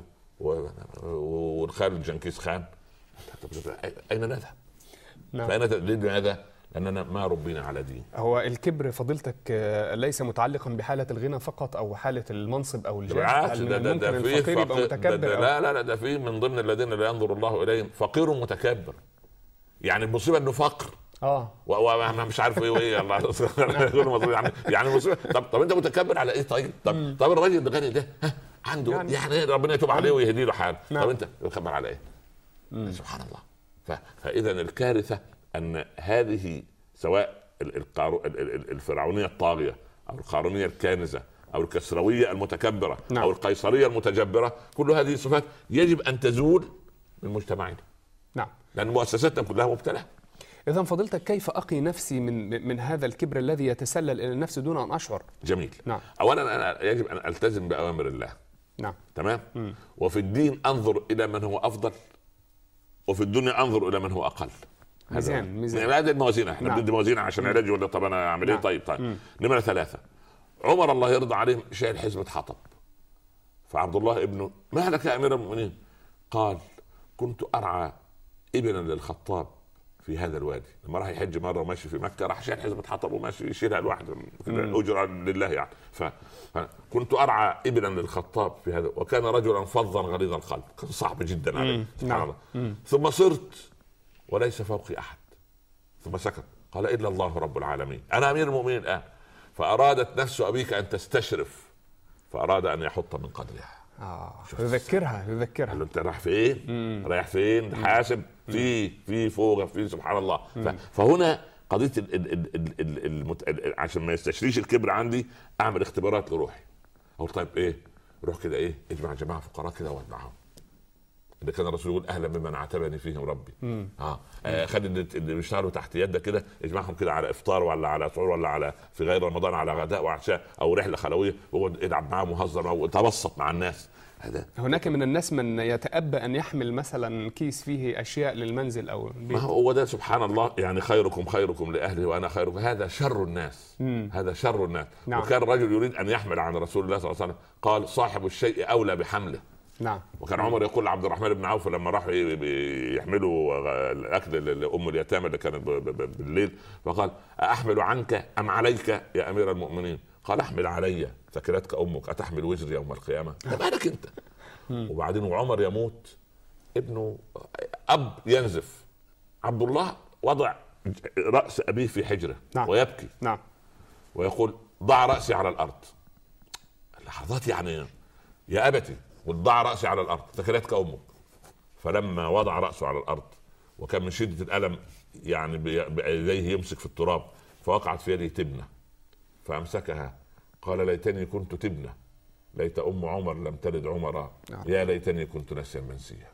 والخال جنكيز خان. اين نذهب؟ نعم. فاين لماذا؟ لأننا ما ربينا على دين. هو الكبر فضيلتك ليس متعلقا بحالة الغنى فقط أو حالة المنصب أو الجاه، هل من الممكن الفقير يبقى متكبر؟ لا لا لا، ده في من ضمن الذين لا ينظر الله إليهم فقير متكبر. يعني المصيبة إنه فقر اه وانا مش عارف ايه وايه الله يعني يعني المصيبة. طب طب انت متكبر على ايه؟ طيب طب طب الراجل الغني ده عنده يعني, يعني ربنا يتوب عليه ويهدي له حاله. طب انت متكبر على ايه؟ سبحان الله. فاذا الكارثة أن هذه سواء الفرعونية الطاغية أو القارونية الكانزة أو الكسروية المتكبرة نعم. أو القيصرية المتجبرة، كل هذه الصفات يجب أن تزول من مجتمعنا. نعم. لأن مؤسساتنا كلها مبتلى. إذن فضلتك كيف أقي نفسي من من هذا الكبر الذي يتسلل إلى النفس دون أن أشعر؟ جميل. نعم. أولا أنا يجب أن ألتزم بأوامر الله. نعم. تمام. م. وفي الدين أنظر إلى من هو أفضل، وفي الدنيا أنظر إلى من هو أقل. ميزان ميزان هذه الموازين. احنا بدي نعم. موازين عشان علاجي ولا طب انا اعمل ايه؟ نعم. طيب طيب نمرة ثلاثة، عمر الله يرضى عليه شايل حزمة حطب، فعبد الله ابنه ما لك يا امير المؤمنين؟ قال كنت ارعى ابنا للخطاب في هذا الوادي، لما راح يحج مره وماشي في مكه راح شايل حزمة حطب وماشي يشيلها لوحده اجرا لله يعني. فكنت ارعى ابنا للخطاب في هذا، وكان رجلا فظا غليظ القلب، كان صعب جدا عليه سبحان الله. ثم صرت وليس فوقي أحد، ثم سكت. قال إلا الله رب العالمين، أنا أمير المؤمنين الآن. فأرادت نفس أبيك أن تستشرف، فأراد أن يحط من قدرها. آه. يذكرها يذكرها قال له أنت رايح فين؟ رايح فين؟ حاسب في في فوق في سبحان الله. فهنا قضية ال ال ال ال ال المت... عشان ما يستشريش الكبر عندي أعمل اختبارات لروحي. أقول طيب إيه؟ روح كده إيه؟ اجمع جماعة فقراء كده واتبعهم. إذا كان الرسول يقول أهلا بمن اعتبني فيهم ربي. اه, آه خلي اللي بيشتغلوا تحت يدك كده اجمعهم كده على إفطار ولا على سحور ولا على في غير رمضان على غداء وعشاء أو رحلة خلوية، وقعد العب معاهم وهزر وتبسط مع الناس. هذا هناك من الناس من يتأبى أن يحمل مثلا كيس فيه أشياء للمنزل أو البيت. ما هو ده سبحان الله، يعني خيركم خيركم لأهله وأنا خيركم. هذا شر الناس. مم. هذا شر الناس. نعم. وكان رجل يريد أن يحمل عن رسول الله صلى الله عليه وسلم، قال صاحب الشيء أولى بحمله. نعم. وكان عمر يقول لعبد الرحمن بن عوف لما راح يحملوا الاكل لام اليتامى اللي كانت بالليل، فقال احمل عنك ام عليك يا امير المؤمنين؟ قال احمل علي ثكلتك امك اتحمل وزري يوم القيامه؟ ده مالك انت. وبعدين وعمر يموت ابنه اب ينزف، عبد الله وضع رأس أبيه في حجره نعم. ويبكي نعم. ويقول ضع رأسي على الأرض. لحظات يعني يا أبتي وضع رأسي على الأرض ثكلتك أمك. فلما وضع رأسه على الأرض وكان من شدة الألم يعني بيديه يمسك في التراب فوقعت في يده تبنة فأمسكها قال ليتني كنت تبنة ليت أم عمر لم تلد عمرا يا ليتني كنت نسيا منسيا.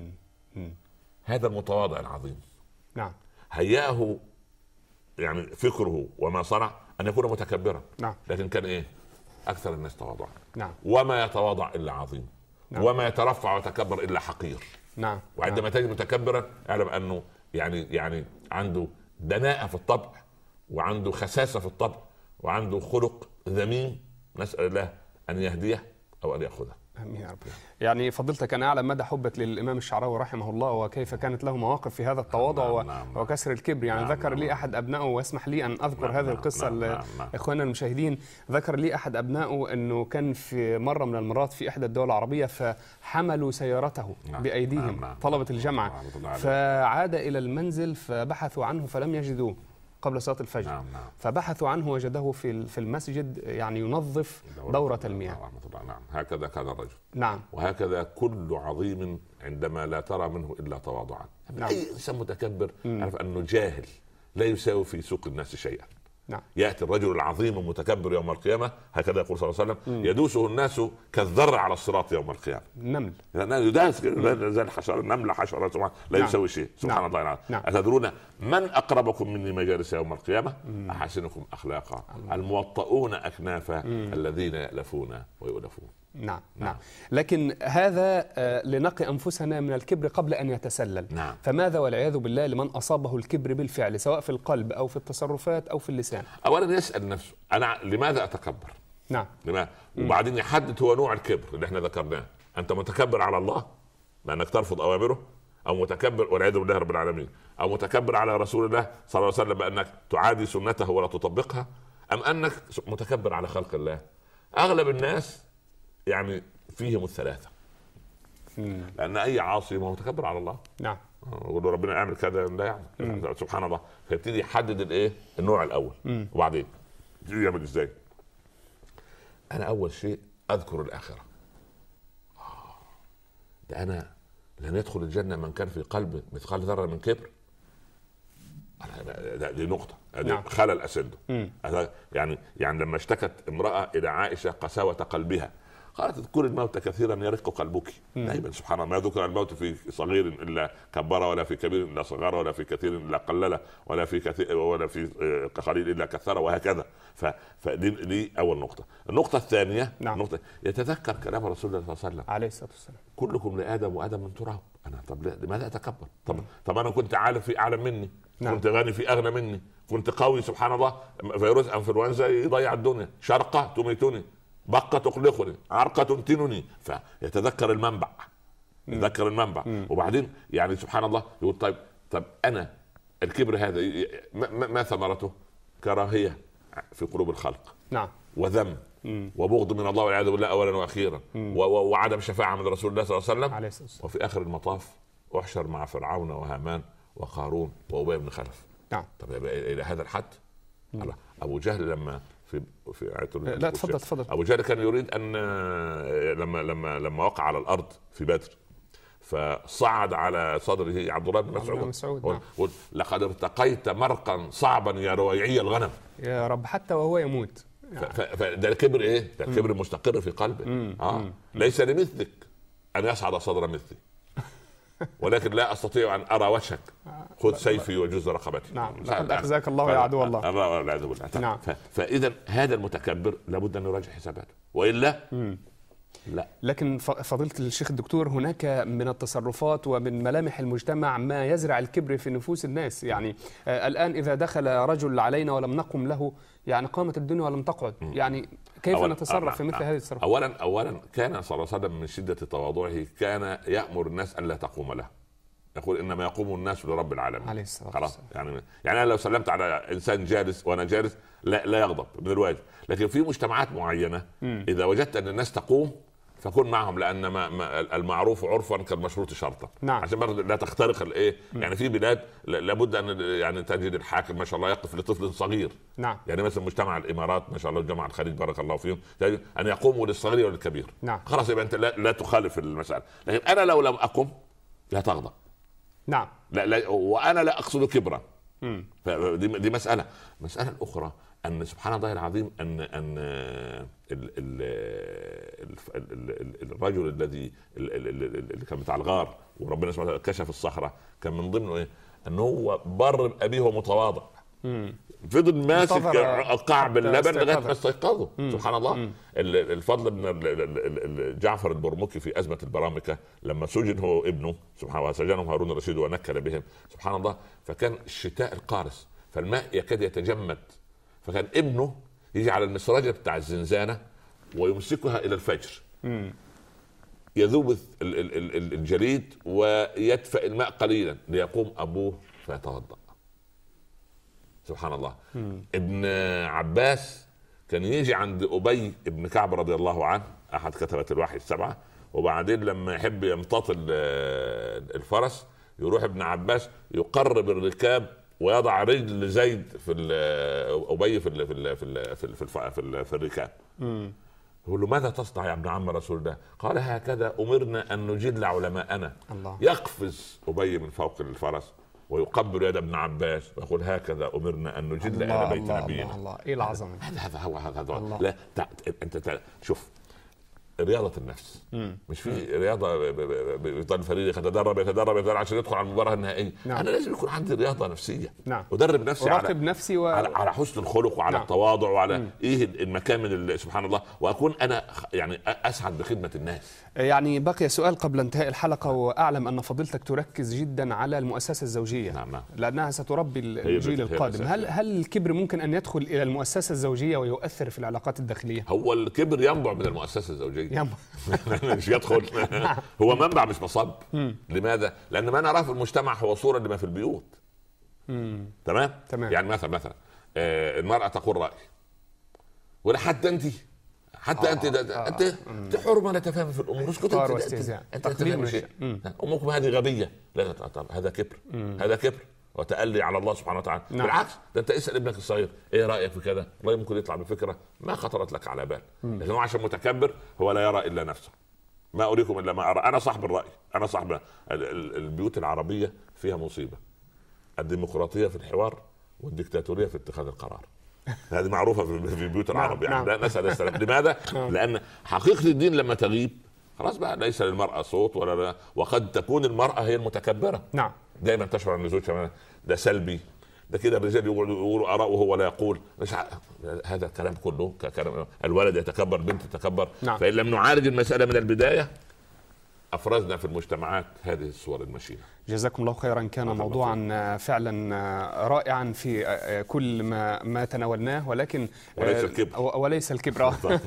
هذا المتواضع العظيم نعم هيأه يعني فكره وما صنع أن يكون متكبرا. نعم. لكن كان إيه أكثر الناس تواضعا. نعم. وما يتواضع إلا عظيم. نعم. وما يترفع ويتكبر إلا حقير. نعم. وعندما تجد متكبرا اعلم أنه يعني يعني عنده دناءة في الطبع وعنده خساسة في الطبع وعنده خلق ذميم. نسأل الله أن يهديه أو أن يأخذه. امين يا رب. يعني فضيلتك انا اعلم مدى حبك للامام الشعراوي رحمه الله وكيف كانت له مواقف في هذا التواضع نعم و... نعم وكسر الكبر. يعني نعم ذكر نعم لي احد ابنائه واسمح لي ان اذكر نعم هذه نعم القصه نعم نعم نعم. اخواننا المشاهدين. ذكر لي احد ابنائه انه كان في مره من المرات في احدى الدول العربيه فحملوا سيارته نعم بايديهم نعم نعم طلبه الجامعه نعم. فعاد الى المنزل فبحثوا عنه فلم يجدوه قبل صلاة الفجر. نعم نعم. فبحثوا عنه وجده في في المسجد يعني ينظف دورة المياه. نعم هكذا كان الرجل. نعم. وهكذا كل عظيم عندما لا ترى منه إلا تواضعا. نعم. أي إنسان متكبر عرف أنه جاهل لا يساوي في سوق الناس شيئا. نعم. يأتي الرجل العظيم المتكبر يوم القيامة هكذا يقول صلى الله عليه وسلم مم. يدوسه الناس كالذر على الصراط يوم القيامة. النمل يعني يداس زي الحشرة النملة حشرة سبحان لا نعم. يساوي شيء سبحان نعم. الله. نعم. أتدرون من أقربكم مني مجالس يوم القيامة مم. أحسنكم أخلاقا مم. الموطؤون أكنافا مم. الذين يألفون ويؤلفون. نعم. نعم نعم لكن هذا لنقي أنفسنا من الكبر قبل أن يتسلل. نعم. فماذا والعياذ بالله لمن أصابه الكبر بالفعل سواء في القلب أو في التصرفات أو في اللسان؟ أولا يسأل نفسه أنا لماذا أتكبر؟ نعم. لماذا؟ وبعدين يحدد هو نوع الكبر اللي احنا ذكرناه. أنت متكبر على الله لأنك ترفض أوامره أو متكبر والعياذ بالله رب العالمين أو متكبر على رسول الله صلى الله عليه وسلم بأنك تعادي سنته ولا تطبقها أم أنك متكبر على خلق الله؟ أغلب الناس يعني فيهم الثلاثة. مم. لأن أي عاصي ما هو متكبر على الله. نعم. يقول له ربنا يعمل كذا لا يعمل سبحان الله. فيبتدي يحدد الايه النوع الأول. مم. وبعدين يعمل ازاي؟ أنا أول شيء أذكر الآخرة. آه. ده أنا لن يدخل الجنة من كان في قلبه مثقال ذرة من كبر. دي نقطة نعم. خلل أسده. يعني يعني لما اشتكت امرأة إلى عائشة قساوة قلبها قالت اذكر الموت كثيرا يرق قلبك. دائما سبحان الله ما ذكر الموت في صغير الا كبره ولا في كبير الا صغره ولا في كثير الا قلله ولا في كثير ولا في قليل الا كثره وهكذا. فدي دي اول نقطه. النقطه الثانيه نعم. نقطه يتذكر كلام رسول الله صلى الله عليه وسلم عليه الصلاه والسلام كلكم لادم وادم من تراب. انا طب لماذا اتكبر؟ طب طب انا كنت عالم في اعلم مني نعم. كنت غني في اغنى مني كنت قوي سبحان الله. فيروس انفلونزا يضيع الدنيا شرقه تميتني بقة تقلقني عرقة تنتنني. فيتذكر المنبع يتذكر المنبع مم. وبعدين يعني سبحان الله يقول طيب طب أنا الكبر هذا ما, ما ثمرته؟ كراهية في قلوب الخلق نعم وذم مم. وبغض من الله والعياذ بالله أولا وأخيرا وعدم شفاعة من رسول الله صلى الله عليه وسلم عليه وفي آخر المطاف أحشر مع فرعون وهامان وقارون وأبي بن خلف. نعم. طب إلى هذا الحد الله. أبو جهل لما في في آية لا تفضل تفضل. أبو جهل كان يريد أن لما لما لما وقع على الأرض في بدر فصعد على صدره عبد الله بن مسعود, مسعود. نعم. لقد ارتقيت مرقا صعبا يا رويعي الغنم يا رب حتى وهو يموت. فده الكبر ايه؟ ده الكبر مستقر في قلبه. مم. اه مم. ليس لمثلك ان يصعد صدر مثلي ولكن لا استطيع ان ارى وجهك خذ سيفي وجز رقبتي. نعم لقد اخزاك الله يا عدو الله. نعم. فاذا هذا المتكبر لابد ان يراجع حساباته والا مم. لا. لكن فضيلة الشيخ الدكتور هناك من التصرفات ومن ملامح المجتمع ما يزرع الكبر في نفوس الناس. يعني آه الآن إذا دخل رجل علينا ولم نقم له يعني قامت الدنيا ولم تقعد. يعني كيف نتصرف في مثل هذه التصرفات؟ أولا أولا كان صلى الله عليه وسلم من شدة تواضعه كان يأمر الناس أن لا تقوم له. يقول إنما يقوم الناس لرب العالمين. عليه الصلاة والسلام. يعني يعني أنا لو سلمت على إنسان جالس وأنا جالس لا لا يغضب من الواجب. لكن في مجتمعات معينة م. إذا وجدت أن الناس تقوم فكن معهم، لان ما ما المعروف عرفا كالمشروط شرطا. نعم. عشان برضه لا تخترق الايه، يعني في بلاد لابد ان يعني تجد الحاكم ما شاء الله يقف لطفل صغير. نعم. يعني مثلا مجتمع الامارات ما شاء الله، جماعه الخليج بارك الله فيهم، ان يقوموا للصغير وللكبير. نعم. خلاص يبقى انت لا, لا تخالف المساله، لكن انا لو لم اقم لا تغضب. نعم. لا, لا وانا لا اقصد كبرا. فدي دي مساله. المساله الاخرى ان سبحان الله العظيم ان ان ال ال ال الرجل الذي اللي كان بتاع الغار وربنا سبحانه وتعالى كشف الصخره، كان من ضمنه ايه؟ ان هو بر بابيه ومتواضع. فضل ماسك قعب اللبن لغايه ما استيقظوا. سبحان الله. مم. الفضل بن جعفر البرمكي في ازمه البرامكه لما سجن هو وابنه سبحان الله، سجنهم هارون الرشيد ونكل بهم سبحان الله، فكان الشتاء القارس فالماء يكاد يتجمد، فكان ابنه يجي على المسرجه بتاع الزنزانه ويمسكها الى الفجر. مم. يذوب الجليد ويدفئ الماء قليلا ليقوم ابوه فيتوضا. سبحان الله. مم. ابن عباس كان يجي عند أبي ابن كعب رضي الله عنه، أحد كتبة الوحي السبعة، وبعدين لما يحب يمتطل الفرس يروح ابن عباس يقرب الركاب ويضع رجل زيد في أبي في ال في ال في ال في ال في, ال في, ال في الركاب. مم. يقول له ماذا تصنع يا ابن عم رسول الله؟ قال هكذا أمرنا أن نجل علماءنا. الله. يقفز أبي من فوق الفرس ويقبل يد ابن عباس ويقول هكذا امرنا ان نجل الى بيت نبينا. الله الله ايه العظمه. هذا هذا هو هذا. لا تع... انت تع... شوف رياضه النفس. مم. مش في رياضه بيطلع الفريق يتدرب يتدرب يتدرب عشان يدخل على المباراه النهائيه. نعم. انا لازم يكون عندي رياضه نفسيه. نعم. ادرب نفسي على نفسي و... على... على حسن الخلق وعلى نعم. التواضع وعلى مم. ايه المكامن سبحان الله، واكون انا يعني اسعد بخدمه الناس. يعني بقي سؤال قبل انتهاء الحلقه، واعلم ان فضيلتك تركز جدا على المؤسسه الزوجيه. نعم. نعم. لانها ستربي الجيل القادم. هل هل الكبر ممكن ان يدخل الى المؤسسه الزوجيه ويؤثر في العلاقات الداخليه؟ هو الكبر ينبع من المؤسسه الزوجيه. ينبع. مش يدخل. هو منبع مش مصب. لماذا؟ لان ما نراه في المجتمع هو صوره لما في البيوت. مم. تمام؟ تمام. يعني مثلا مثلا آه المراه تقول راي، ولا حتى انت حتى آه انت آه انت انت حرمه نتفاهم في الامور. اسكت انت تقليل شيء. امكم هذه غبيه. لا هذا كبر. هذا كبر وتألي على الله سبحانه وتعالى. نعم. بالعكس ده انت اسال ابنك الصغير ايه رايك في كذا، والله ممكن يطلع بفكره ما خطرت لك على بال، لكن هو عشان متكبر هو لا يرى الا نفسه. ما اريكم الا ما ارى. انا صاحب الراي، انا صاحب. البيوت العربيه فيها مصيبه، الديمقراطيه في الحوار والديكتاتوريه في اتخاذ القرار. هذه معروفه في البيوت العربيه. يعني لا نسال السلام. لماذا؟ لان حقيقه الدين لما تغيب خلاص بقى ليس للمراه صوت ولا لا. وقد تكون المراه هي المتكبره. نعم. دائما تشعر ان زوجها ده سلبي، ده كده الرجال يقولوا اراء وهو لا يقول. مش ع... هذا الكلام كله كلام الولد يتكبر، بنت تتكبر. نعم. فان لم نعالج المساله من البدايه افرزنا في المجتمعات هذه الصور المشينه. جزاكم الله خيرا. كان موضوعا فعلا رائعا في كل ما ما تناولناه، ولكن وليس الكبر وليس الكبر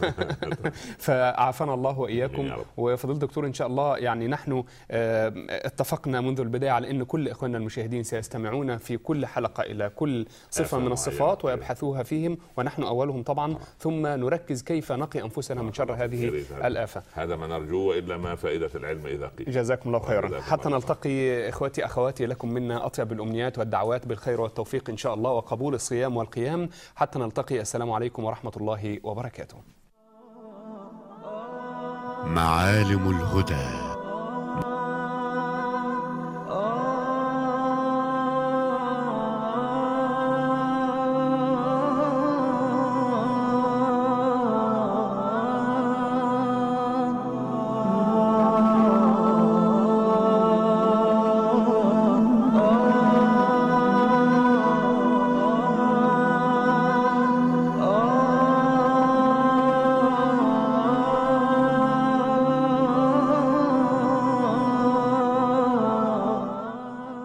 فعافانا الله واياكم. وفضيلة الدكتور ان شاء الله يعني نحن اتفقنا منذ البدايه على ان كل اخواننا المشاهدين سيستمعون في كل حلقه الى كل صفه من الصفات ويبحثوها فيهم، ونحن اولهم طبعا، ثم نركز كيف نقي انفسنا من شر هذه الآفة. هذا ما نرجوه، الا ما فائده العلم اذا قيل. جزاكم الله خيرا. حتى نلتقي إخوتي أخواتي، لكم منا أطيب الأمنيات والدعوات بالخير والتوفيق إن شاء الله وقبول الصيام والقيام. حتى نلتقي، السلام عليكم ورحمة الله وبركاته. معالم الهدى.